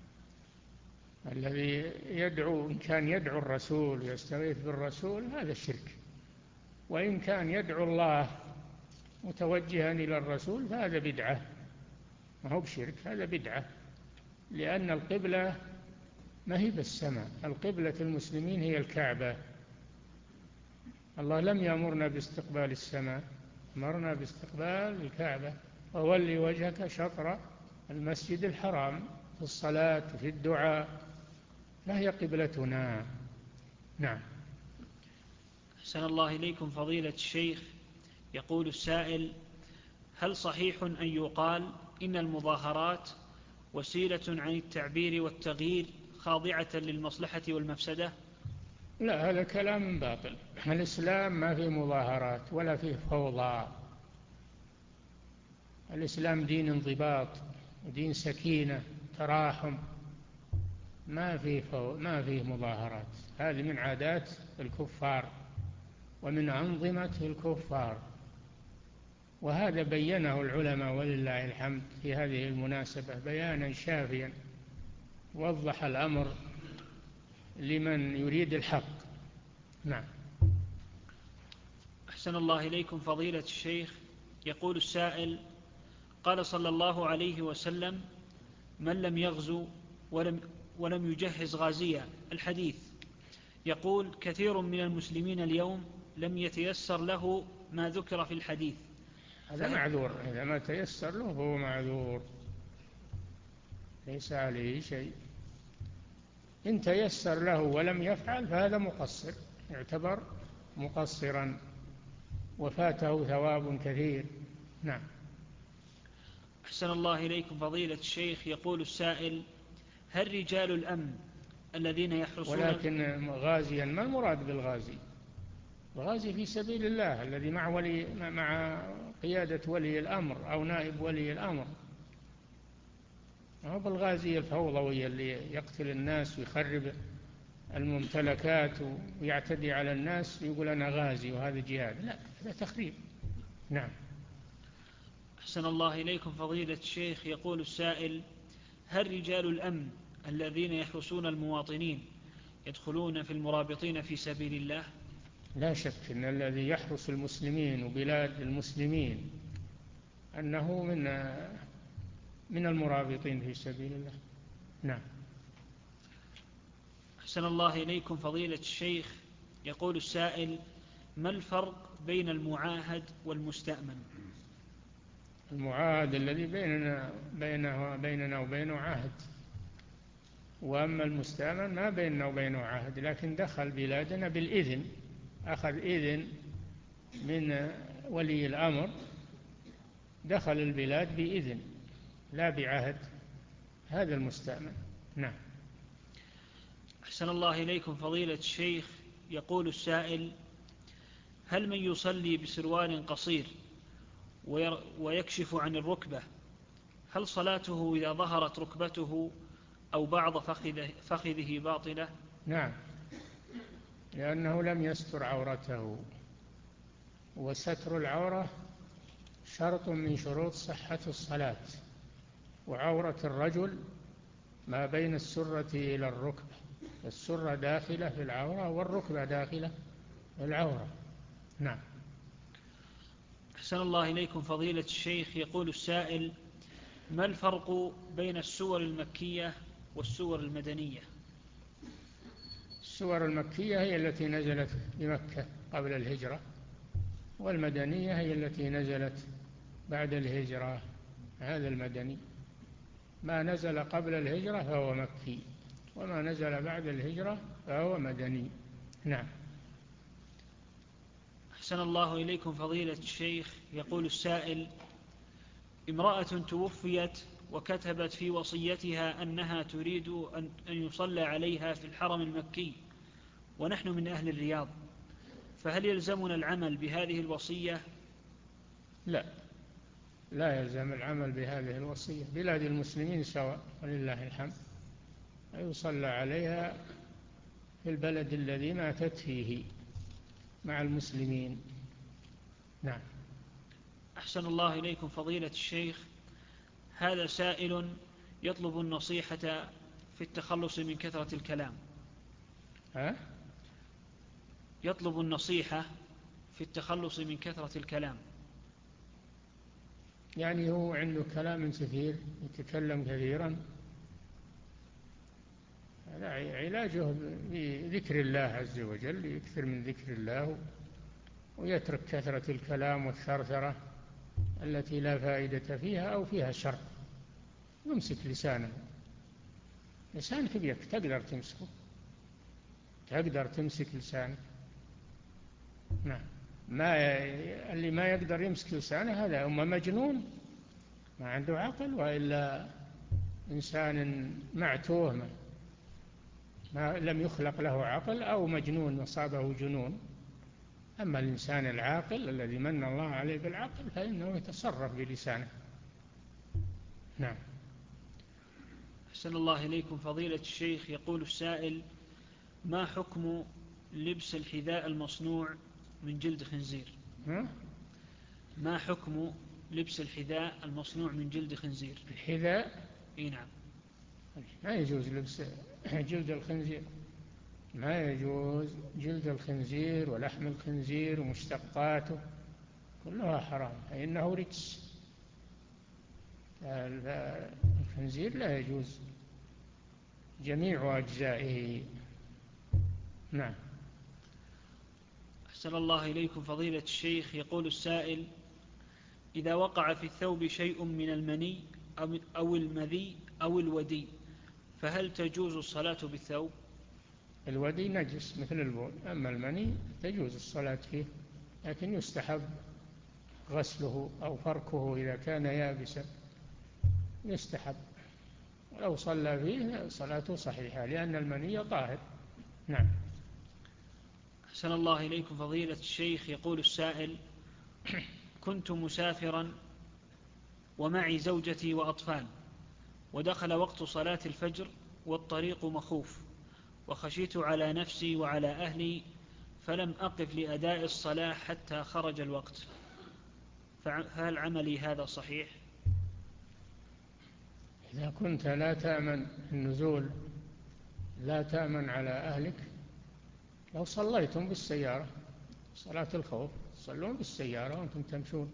[SPEAKER 2] الذي يدعو إن كان يدعو الرسول ويستغيث بالرسول هذا الشرك، وإن كان يدعو الله متوجها إلى الرسول فهذا بدعة، ما هو بشرك، هذا بدعة، لأن القبلة ما هي بالسماء، القبلة المسلمين هي الكعبة. الله لم يأمرنا باستقبال السماء، أمرنا باستقبال الكعبة، وولي وجهك شطر المسجد الحرام في الصلاة وفي الدعاء، فهي قبلتنا. نعم.
[SPEAKER 1] أحسن الله إليكم فضيلة الشيخ، يقول السائل: هل صحيح أن يقال إن المظاهرات وسيلة عن التعبير والتغيير خاضعة للمصلحة والمفسدة؟
[SPEAKER 2] لا، هذا كلام باطل. الإسلام ما فيه مظاهرات ولا فيه فوضى، الإسلام دين انضباط ودين سكينة تراحم، ما فيه فو... ما فيه مظاهرات، هذه من عادات الكفار ومن أنظمة الكفار، وهذا بينه العلماء ولله الحمد في هذه المناسبة بيانا شافيا، وضح الأمر لمن يريد الحق. نعم.
[SPEAKER 1] أحسن الله إليكم فضيلة الشيخ، يقول السائل: قال صلى الله عليه وسلم: من لم يغزو ولم, ولم يجهز غازيا، الحديث. يقول كثير من المسلمين اليوم لم يتيسر له ما ذكر في الحديث.
[SPEAKER 2] هذا معذور، إذا ما تيسر له فهو معذور، ليس عليه شيء. إن تيسر له ولم يفعل فهذا مقصر، يعتبر مقصرا وفاته ثواب كثير. نعم.
[SPEAKER 1] أحسن الله إليكم فضيلة الشيخ، يقول السائل: هل رجال الأمن الذين يحرسون
[SPEAKER 2] ولكن غازيا ما المراد بالغازي؟ الغازي في سبيل الله الذي مع ولي مع قيادة ولي الأمر أو نائب ولي الأمر، ما هو بالغازي الفوضوي اللي يقتل الناس ويخرب الممتلكات ويعتدي على الناس ويقول أنا غازي وهذا جهاد، لا، هذا تخريب. نعم.
[SPEAKER 1] أحسن الله إليكم فضيلة الشيخ، يقول السائل: هل رجال الأمن الذين يحرسون المواطنين يدخلون في المرابطين في سبيل الله؟
[SPEAKER 2] لا شك أن الذي يحرس المسلمين وبلاد المسلمين أنه من من المرابطين في سبيل الله. نعم.
[SPEAKER 1] أحسن الله إليكم فضيلة الشيخ، يقول السائل: ما الفرق بين المعاهد والمستأمن؟
[SPEAKER 2] المعاهد الذي بيننا بينه بيننا وبينه عهد، وأما المستأمن ما بيننا وبينه عهد، لكن دخل بلادنا بالإذن، أخذ إذن من ولي الأمر، دخل البلاد بإذن لا بعهد، هذا المستأمن. نعم.
[SPEAKER 1] أحسن الله إليكم فضيلة الشيخ، يقول السائل: هل من يصلي بسروال قصير ويكشف عن الركبة، هل صلاته إذا ظهرت ركبته أو بعض فخذه, فخذه باطلة؟
[SPEAKER 2] نعم، لأنه لم يستر عورته، وستر العورة شرط من شروط صحة الصلاة، وعورة الرجل ما بين السرة إلى الركبة، السرة داخلة في العورة والركبة داخلة في العورة. نعم.
[SPEAKER 1] أحسن الله إليكم فضيلة الشيخ، يقول السائل: ما الفرق بين السور المكية والسور المدنية؟
[SPEAKER 2] السور المكية هي التي نزلت بمكة قبل الهجرة، والمدنية هي التي نزلت بعد الهجرة، هذا المدني. ما نزل قبل الهجرة فهو مكي، وما نزل بعد الهجرة فهو مدني. نعم.
[SPEAKER 1] أحسن الله إليكم فضيلة الشيخ، يقول السائل: امرأة توفيت وكتبت في وصيتها أنها تريد أن يصلى عليها في الحرم المكي، ونحن من أهل الرياض، فهل يلزمنا العمل بهذه الوصية؟
[SPEAKER 2] لا، لا يلزم العمل بهذه الوصية، بلاد المسلمين سواء ولله الحمد. يصلى عليها في البلد الذي ماتت فيه مع المسلمين. نعم.
[SPEAKER 1] أحسن الله إليكم فضيلة الشيخ، هذا سائل يطلب النصيحة في التخلص من كثرة الكلام.
[SPEAKER 2] ها؟
[SPEAKER 1] يطلب النصيحة في التخلص من كثرة الكلام.
[SPEAKER 2] يعني هو عنده كلام كثير، يتكلم كثيرا، هذا علاجه بذكر الله عز وجل، يكثر من ذكر الله ويترك كثرة الكلام والثرثرة التي لا فائدة فيها أو فيها شر. يمسك لسانه. لسانك بيك تقدر تمسكه، تقدر تمسك لسانك. نعم. ما اللي ما يقدر يمسك لسانه هذا أما مجنون ما عنده عقل، وإلا إنسان معتوه ما, ما لم يخلق له عقل، أو مجنون أصابه جنون. أما الإنسان العاقل الذي من الله عليه بالعقل فإنه يتصرف بلسانه. نعم.
[SPEAKER 1] أحسن الله إليكم فضيلة الشيخ، يقول السائل: ما حكم لبس الحذاء المصنوع من جلد خنزير؟
[SPEAKER 2] ها؟
[SPEAKER 1] ما حكم لبس الحذاء المصنوع من جلد خنزير؟
[SPEAKER 2] الحذاء؟
[SPEAKER 1] اي نعم.
[SPEAKER 2] ما يجوز لبس جلد الخنزير، ما يجوز. جلد الخنزير ولحم الخنزير ومشتقاته كلها حرام، فإنه رجس. الخنزير لا يجوز جميع أجزائه. نعم.
[SPEAKER 1] أحسن الله إليكم فضيلة الشيخ، يقول السائل: إذا وقع في الثوب شيء من المني أو المذي أو الودي فهل تجوز الصلاة بالثوب؟
[SPEAKER 2] الودي نجس مثل البول، أما المني تجوز الصلاة فيه، لكن يستحب غسله أو فركه إذا كان يابسا، يستحب. ولو صلى فيه صلاته صحيحة لأن المني طاهر. نعم.
[SPEAKER 1] أحسن الله إليكم فضيلة الشيخ، يقول السائل: كنت مسافرا ومعي زوجتي وأطفال، ودخل وقت صلاة الفجر والطريق مخوف، وخشيت على نفسي وعلى أهلي فلم أقف لأداء الصلاة حتى خرج الوقت، فهل عملي هذا صحيح؟
[SPEAKER 2] إذا كنت لا تأمن النزول، لا تأمن على أهلك، لو صليتم بالسيارة صلاة الخوف تصلون بالسيارة وأنتم تمشون،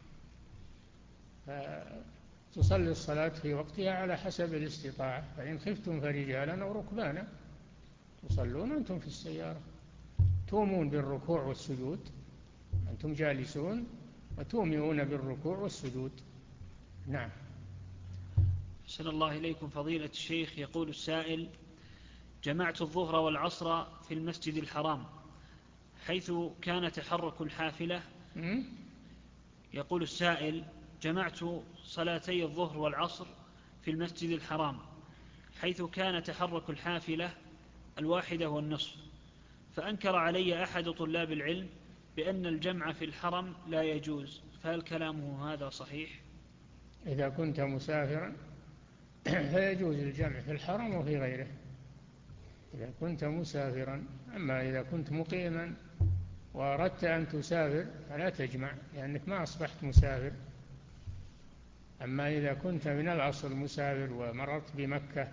[SPEAKER 2] تصلي الصلاة في وقتها على حسب الاستطاعة، فإن خفتم فرجالا أو ركبانا تصلون أنتم في السيارة، تومون بالركوع والسجود، أنتم جالسون وتومئون بالركوع والسجود. نعم.
[SPEAKER 1] أحسن الله إليكم فضيلة الشيخ، يقول السائل: جمعت الظهر والعصر في المسجد الحرام حيث كان تحرك الحافلة. يقول السائل: جمعت صلاتي الظهر والعصر في المسجد الحرام حيث كان تحرك الحافلة الواحدة والنصف، فأنكر علي أحد طلاب العلم بأن الجمع في الحرم لا يجوز، فهل كلامه هذا صحيح؟
[SPEAKER 2] إذا كنت مسافرا فيجوز الجمع في الحرم وفي غيره إذا كنت مسافرا. أما إذا كنت مقيما وأردت أن تسافر فلا تجمع لأنك ما أصبحت مسافر. أما إذا كنت من الأصل مسافر ومررت بمكة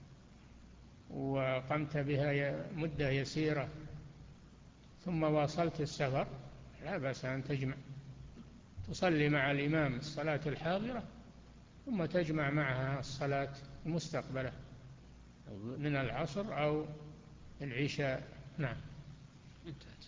[SPEAKER 2] وقمت بها مدة يسيرة ثم واصلت السفر لا بأس أن تجمع، تصلي مع الإمام الصلاة الحاضرة ثم تجمع معها الصلاة المستقبلة من العصر أو العشاء. نعم.
[SPEAKER 1] انتهى.